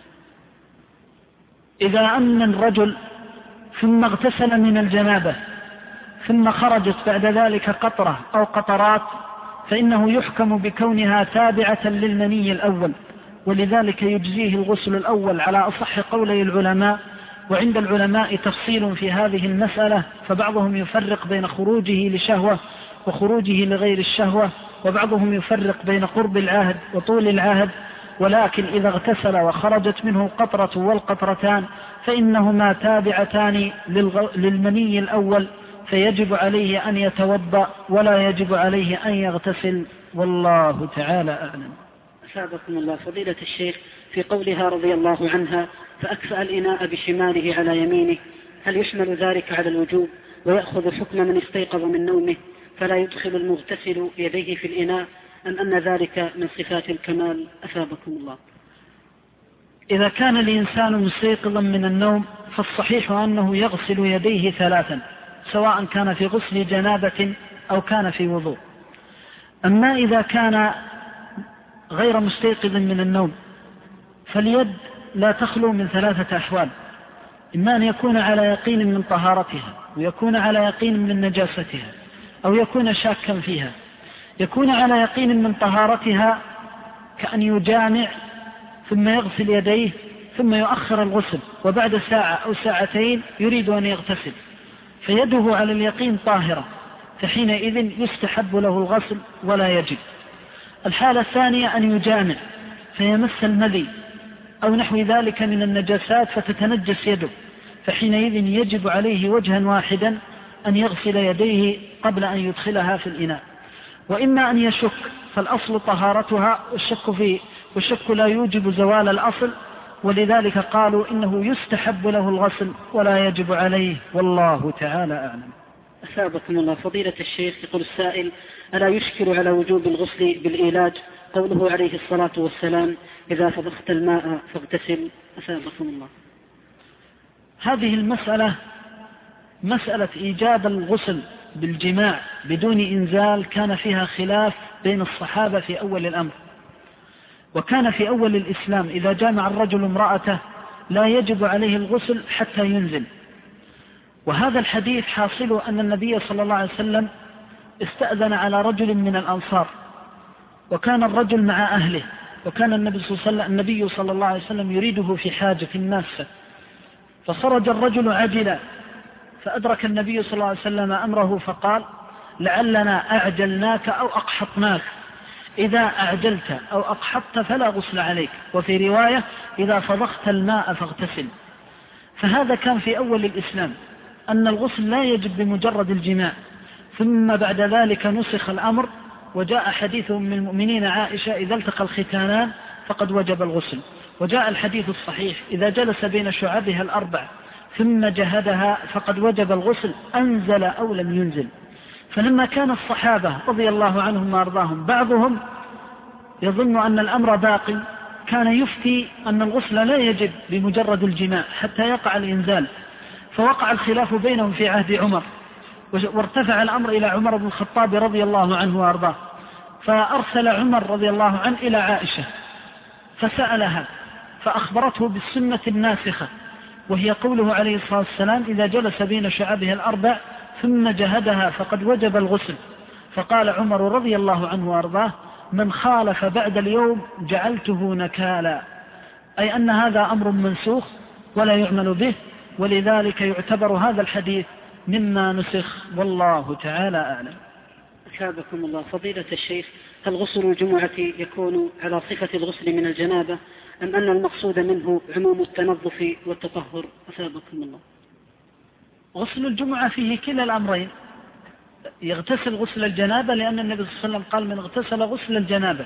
إذا أمن الرجل ثم اغتسل من الجنابة ثم خرجت بعد ذلك قطرة أو قطرات فإنه يحكم بكونها تابعة للمني الأول، ولذلك يجزيه الغسل الأول على أصح قولي العلماء. وعند العلماء تفصيل في هذه المسألة، فبعضهم يفرق بين خروجه لشهوة وخروجه لغير الشهوة، وبعضهم يفرق بين قرب العهد وطول العهد. ولكن إذا اغتسل وخرجت منه القطرة والقطرتان فإنهما تابعتان للمني الأول، فيجب عليه أن يتوضأ ولا يجب عليه أن يغتسل، والله تعالى أعلم. أثابكم الله. فضيلة الشيخ، في قولها رضي الله عنها فأكفأ الإناء بشماله على يمينه، هل يشمل ذلك على الوجوب ويأخذ حكم من استيقظ من نومه فلا يدخل المغتسل يديه في الإناء، أم أن ذلك من صفات الكمال؟ أثابكم الله. إذا كان الإنسان مستيقظا من النوم فالصحيح أنه يغسل يديه ثلاثا، سواء كان في غسل جنابة أو كان في وضوء. أما إذا كان غير مستيقظ من النوم فاليد لا تخلو من ثلاثة أحوال: إما أن يكون على يقين من طهارتها، ويكون على يقين من نجاستها، أو يكون شاكا فيها. يكون على يقين من طهارتها كأن يجامع ثم يغسل يديه ثم يؤخر الغسل، وبعد ساعة أو ساعتين يريد أن يغتسل فيده على اليقين طاهرة، فحينئذ يستحب له الغسل ولا يجب. الحالة الثانية أن يجامع فيمس المذي أو نحو ذلك من النجاسات فتتنجس يده، فحينئذ يجب عليه وجها واحدا أن يغسل يديه قبل أن يدخلها في الإناء. وإما أن يشك فالأصل طهارتها، والشك لا يوجب زوال الأصل، ولذلك قالوا إنه يستحب له الغسل ولا يجب عليه، والله تعالى أعلم. أثابكم الله. فضيلة الشيخ، يقول السائل: ألا يشكل على وجوب الغسل بالإيلاج قوله عليه الصلاة والسلام: إذا فضخت الماء فاغتسل؟ أثابكم الله. هذه المسألة مسألة إيجاب الغسل بالجماع بدون إنزال كان فيها خلاف بين الصحابة في أول الأمر، وكان في أول الإسلام إذا جامع الرجل امرأته لا يجب عليه الغسل حتى ينزل. وهذا الحديث حاصل أن النبي صلى الله عليه وسلم استأذن على رجل من الأنصار، وكان الرجل مع أهله، وكان النبي صلى الله عليه وسلم يريده في حاجة ماسة، فخرج الرجل عجلا، فأدرك النبي صلى الله عليه وسلم أمره فقال: لعلنا أعجلناك أو أقحطناك، إذا أعجلت أو أقحطت فلا غسل عليك، وفي رواية: إذا فضخت الماء فاغتسل. فهذا كان في أول الإسلام أن الغسل لا يجب بمجرد الجماع، ثم بعد ذلك نسخ الأمر وجاء حديث من المؤمنين عائشة: إذا التقى الختانان فقد وجب الغسل. وجاء الحديث الصحيح: إذا جلس بين شعبها الأربع ثم جهدها فقد وجب الغسل، أنزل أو لم ينزل. فلما كان الصحابة رضي الله عنهم وأرضاهم بعضهم يظن أن الأمر باقي، كان يفتي أن الغسل لا يجب بمجرد الجماع حتى يقع الإنزال، فوقع الخلاف بينهم في عهد عمر، وارتفع الأمر إلى عمر بن الخطاب رضي الله عنه وأرضاه، فأرسل عمر رضي الله عنه إلى عائشة فسألها فأخبرته بالسنة الناسخة، وهي قوله عليه الصلاة والسلام: إذا جلس بين شعبها الأربع ثم جهدها فقد وجب الغسل. فقال عمر رضي الله عنه وأرضاه: من خالف بعد اليوم جعلته نكالا، أي أن هذا أمر منسوخ ولا يعمل به، ولذلك يعتبر هذا الحديث مما نسخ، والله تعالى أعلم. أثابكم الله. فضيلة الشيخ، هل غسل الجمعة يكون على صفة الغسل من الجنابة أم أن المقصود منه عموم التنظف والتطهر؟ أثابكم الله. غسل الجمعة فيه كلا الأمرين، يغتسل غسل الجنابة، لأن النبي صلى الله عليه وسلم قال من اغتسل غسل الجنابة.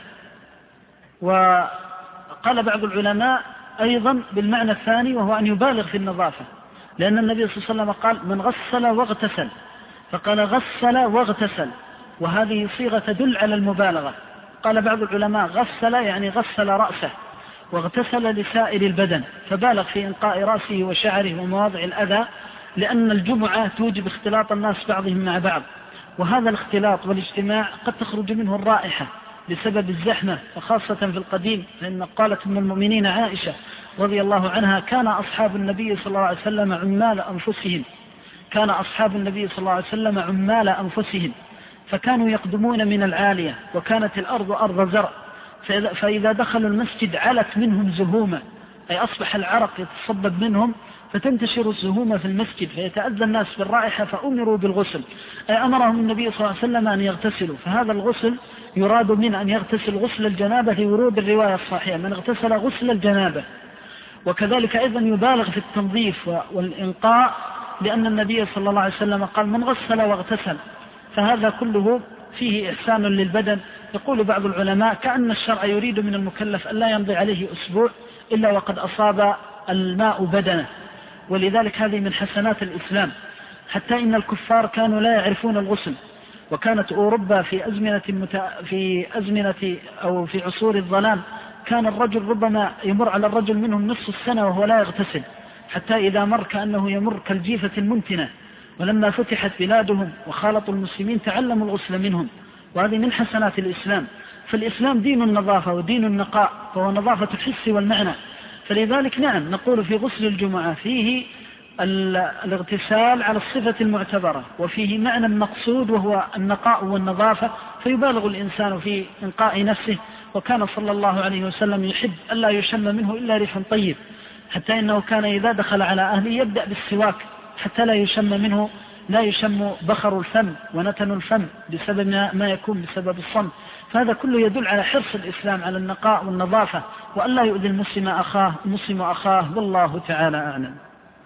وقال بعض العلماء أيضا بالمعنى الثاني، وهو أن يبالغ في النظافة، لأن النبي صلى الله عليه وسلم قال من غسل واغتسل، فقال غسل واغتسل، وهذه صيغة تدل على المبالغة. قال بعض العلماء غسل يعني غسل رأسه، واغتسل لسائر البدن، فبالغ في إنقاء رأسه وشعره ومواضع الأذى، لأن الجمعة توجب اختلاط الناس بعضهم مع بعض، وهذا الاختلاط والاجتماع قد تخرج منه الرائحة بسبب الزحمة، وخاصة في القديم، لأن قالت من المؤمنين عائشة رضي الله عنها كان أصحاب النبي صلى الله عليه وسلم عمال أنفسهم، فكانوا يقدمون من العالية، وكانت الأرض أرض زرع، فإذا دخلوا المسجد علت منهم زهومة، أي أصبح العرق يتصبب منهم، فتنتشر الزهومة في المسجد، فيتأذى الناس بالرائحة، فأمروا بالغسل، أي أمرهم النبي صلى الله عليه وسلم أن يغتسلوا. فهذا الغسل يراد من أن يغتسل غسل الجنابة لورود الرواية الصحيحة من اغتسل غسل الجنابة. وكذلك أيضا يبالغ في التنظيف والإنقاء، لأن النبي صلى الله عليه وسلم قال من غسل واغتسل، فهذا كله فيه إحسان للبدن. يقول بعض العلماء كأن الشرع يريد من المكلف أن لا يمضي عليه أسبوع إلا وقد أصاب الماء بدنه، ولذلك هذه من حسنات الإسلام. حتى إن الكفار كانوا لا يعرفون الغسل، وكانت أوروبا في أزمنة أو في عصور الظلام كان الرجل ربما يمر على الرجل منهم نصف السنة وهو لا يغتسل، حتى إذا مر كأنه يمر كالجيفة المنتنة. ولما فتحت بلادهم وخالطوا المسلمين تعلموا الغسل منهم، وهذه من حسنات الإسلام. فالإسلام دين النظافة ودين النقاء، فهو نظافة الحس والمعنى. فلذلك نعم نقول في غسل الجمعة فيه الاغتسال على الصفة المعتبرة، وفيه معنى مقصود وهو النقاء والنظافة، فيبالغ الإنسان في إنقاء نفسه. وكان صلى الله عليه وسلم يحب ألا يشم منه إلا ريح طيب، حتى إنه كان إذا دخل على أهله يبدأ بالسواك حتى لا يشم بخر الفم ونتن الفم بسبب ما يكون بسبب الصمت. فهذا كله يدل على حرص الإسلام على النقاء والنظافة، وأن لا يؤذي المسلم أخاه، والله تعالى أعلم.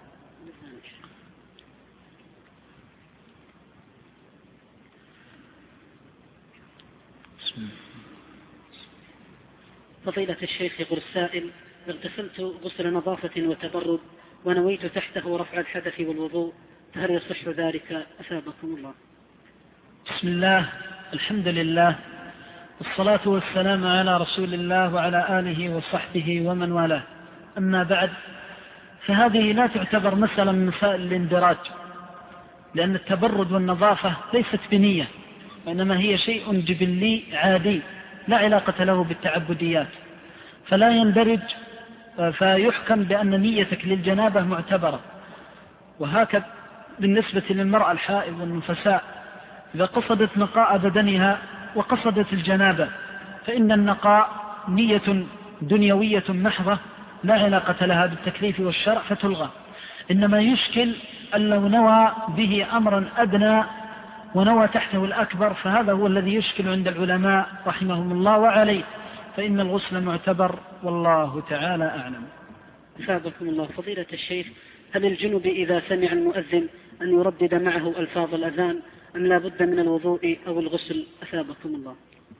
فضيلة الشيخ، يقول السائل: اغتسلت غسل نظافة وتبرد ونويت تحته رفع الحدث والوضوء، فهل يصح ذلك؟ أثابكم الله. بسم الله، الحمد لله، والصلاة والسلام على رسول الله وعلى آله وصحبه ومن والاه. أما بعد، فهذه لا تعتبر مسألة من مسائل الاندراج، لأن التبرد والنظافة ليست بنية، وإنما هي شيء جبلي عادي لا علاقة له بالتعبديات، فلا يندرج فيحكم بأن نيتك للجنابة معتبرة. وهكذا بالنسبة للمرأة الحائض والنفساء، إذا قصدت نقاء بدنها وقصدت الجنابة، فإن النقاء نية دنيوية محضة لا علاقة لها بالتكليف والشرع فتلغى. إنما يشكل أن لو نوى به أمرا أدنى ونوى تحته الأكبر، فهذا هو الذي يشكل عند العلماء رحمهم الله، وعليه فإن الغسل معتبر، والله تعالى أعلم. أثابكم الله. فضيلة الشيخ، هل الجنب إذا سمع المؤذن أن يردد معه ألفاظ الأذان أم لا بد من الوضوء أو الغسل؟ أثابكم الله.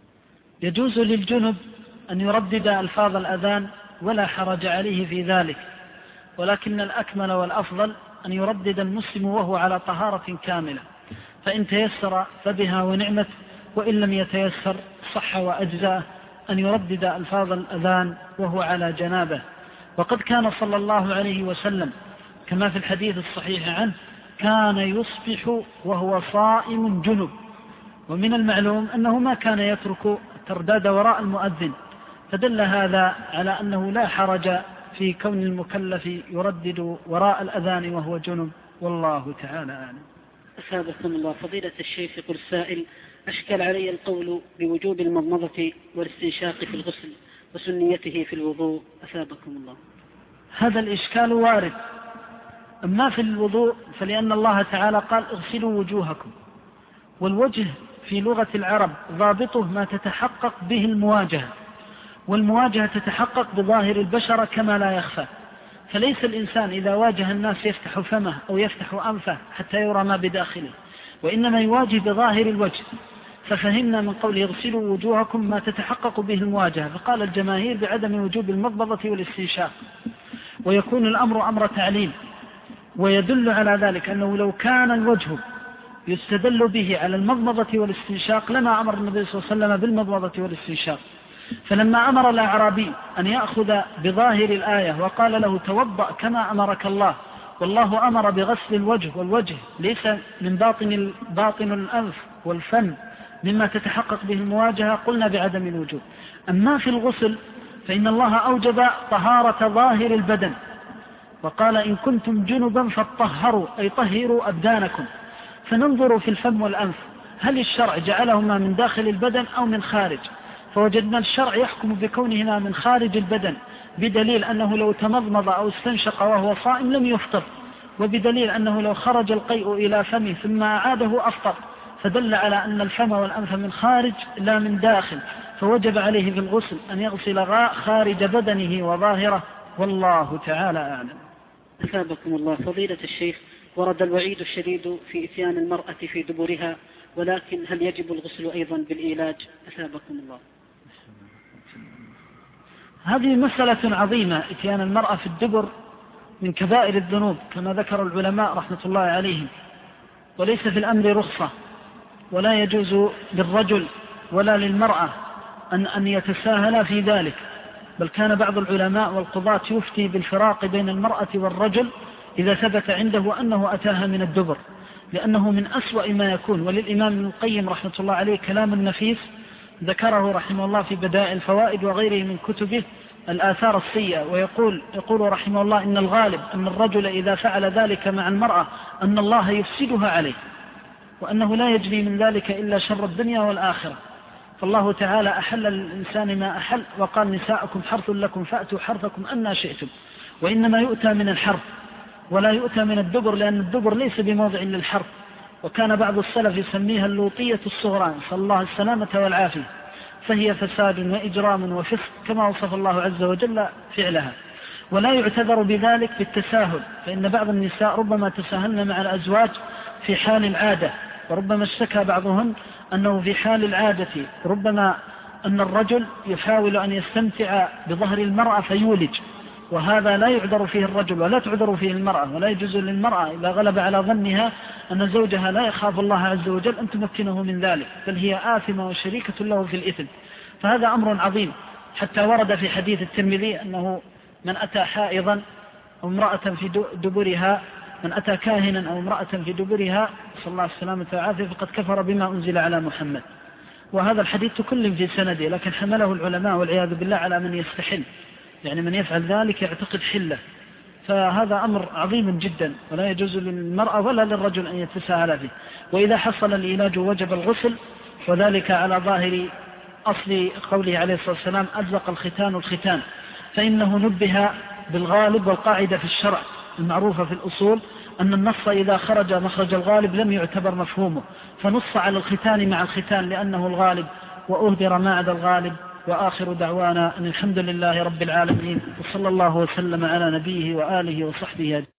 يجوز للجنب أن يردد ألفاظ الأذان ولا حرج عليه في ذلك، ولكن الأكمل والأفضل أن يردد المسلم وهو على طهارة كاملة، فإن تيسر فبها ونعمت، وإن لم يتيسر صح وأجزاء أن يردد ألفاظ الأذان وهو على جنابه. وقد كان صلى الله عليه وسلم كما في الحديث الصحيح عنه كان يصبح وهو صائم جنب، ومن المعلوم أنه ما كان يترك الترداد وراء المؤذن، فدل هذا على أنه لا حرج في كون المكلف يردد وراء الأذان وهو جنب، والله تعالى أعلم. أثابكم الله. فضيلة الشيخ، يقول السائل: أشكل علي القول بوجوب المضمضة والاستنشاق في الغسل وسنيته في الوضوء، أثابكم الله. هذا الإشكال وارد. أما في الوضوء فلأن الله تعالى قال اغسلوا وجوهكم، والوجه في لغة العرب ضابطه ما تتحقق به المواجهة، والمواجهة تتحقق بظاهر البشرة كما لا يخفى. فليس الإنسان إذا واجه الناس يفتح فمه أو يفتح أنفه حتى يرى ما بداخله، وإنما يواجه بظاهر الوجه. ففهمنا من قوله اغسلوا وجوهكم ما تتحقق به المواجهة، فقال الجماهير بعدم وجوب المضمضة والاستنشاق، ويكون الأمر أمر تعليل. ويدل على ذلك أنه لو كان الوجه يستدل به على المضمضة والاستنشاق لما أمر النبي صلى الله عليه وسلم بالمضمضة والاستنشاق. فلما أمر الأعرابي أن يأخذ بظاهر الآية وقال له توضأ كما أمرك الله، والله أمر بغسل الوجه، والوجه ليس من باطن الأنف والفم مما تتحقق به المواجهة، قلنا بعدم الوجوب. أما في الغسل فإن الله أوجب طهارة ظاهر البدن، وقال إن كنتم جنبا فاطهروا، أي طهروا أبدانكم. فننظر في الفم والأنف هل الشرع جعلهما من داخل البدن أو من خارج؟ فوجدنا الشرع يحكم بكونهما من خارج البدن، بدليل أنه لو تمضمض أو استنشق وهو صائم لم يفطر، وبدليل أنه لو خرج القيء إلى فمه ثم أعاده أفطر، فدل على أن الفم والأنف من خارج لا من داخل، فوجب عليه في الغسل أن يغسل خارج بدنه وظاهره، والله تعالى أعلم. أثابكم الله. فضيلة الشيخ، ورد الوعيد الشديد في إتيان المرأة في دبرها، ولكن هل يجب الغسل أيضا بالإيلاج؟ أثابكم الله. هذه مسألة عظيمة. إتيان المرأة في الدبر من كبائر الذنوب كما ذكر العلماء رحمة الله عليهم، وليس في الأمر رخصة، ولا يجوز للرجل ولا للمرأة أن يتساهل في ذلك، بل كان بعض العلماء والقضاة يفتي بالفراق بين المرأة والرجل إذا ثبت عنده أنه أتاها من الدبر، لأنه من أسوأ ما يكون. وللإمام ابن القيم رحمة الله عليه كلام نفيس ذكره رحمه الله في بدائع الفوائد وغيره من كتبه الآثار السيئة، ويقول رحمه الله إن الغالب أن الرجل إذا فعل ذلك مع المرأة أن الله يفسدها عليه، وأنه لا يجري من ذلك إلا شر الدنيا والآخرة. فالله تعالى أحل للإنسان ما أحل، وقال نساءكم حرث لكم فأتوا حرثكم أن شئتم، وإنما يؤتى من الحرث ولا يؤتى من الدبر، لأن الدبر ليس بموضع للحرث. وكان بعض السلف يسميها اللوطية الصغرى، نسأل الله السلامة والعافية، فهي فساد وإجرام وفسق كما وصف الله عز وجل فعلها. ولا يعتذر بذلك بالتساهل، فإن بعض النساء ربما تساهلن مع الأزواج في حال العادة، وربما اشتكى بعضهن أنه في حال العادة ربما أن الرجل يحاول أن يستمتع بظهر المرأة فيولج، وهذا لا يعذر فيه الرجل ولا تعذر فيه المرأة، ولا يجوز للمرأة إذا غلب على ظنها أن زوجها لا يخاف الله عز وجل أن تمكنه من ذلك، بل هي آثمة وشريكة له في الإثم. فهذا أمر عظيم، حتى ورد في حديث الترمذي أنه من أتى حائضا أو امرأة في دبرها، من أتى كاهنا أو امرأة في دبرها صلى الله عليه وسلم والعافية فقد كفر بما أنزل على محمد. وهذا الحديث كل في سنده، لكن حمله العلماء والعياذ بالله على من يستحل، يعني من يفعل ذلك يعتقد حلة. فهذا أمر عظيم جدا، ولا يجوز للمرأة ولا للرجل أن يتساهل فيه. وإذا حصل العلاج وجب الغسل، وذلك على ظاهر أصل قوله عليه الصلاة والسلام ألزق الختان الختان، فإنه نبه بالغالب، والقاعدة في الشرع المعروفة في الأصول أن النص إذا خرج مخرج الغالب لم يعتبر مفهومه، فنص على الختان مع الختان لأنه الغالب، وأهدر ما عدا الغالب. وآخر دعوانا أن الحمد لله رب العالمين، وصلى الله وسلم على نبيه وآله وصحبه أجمعين.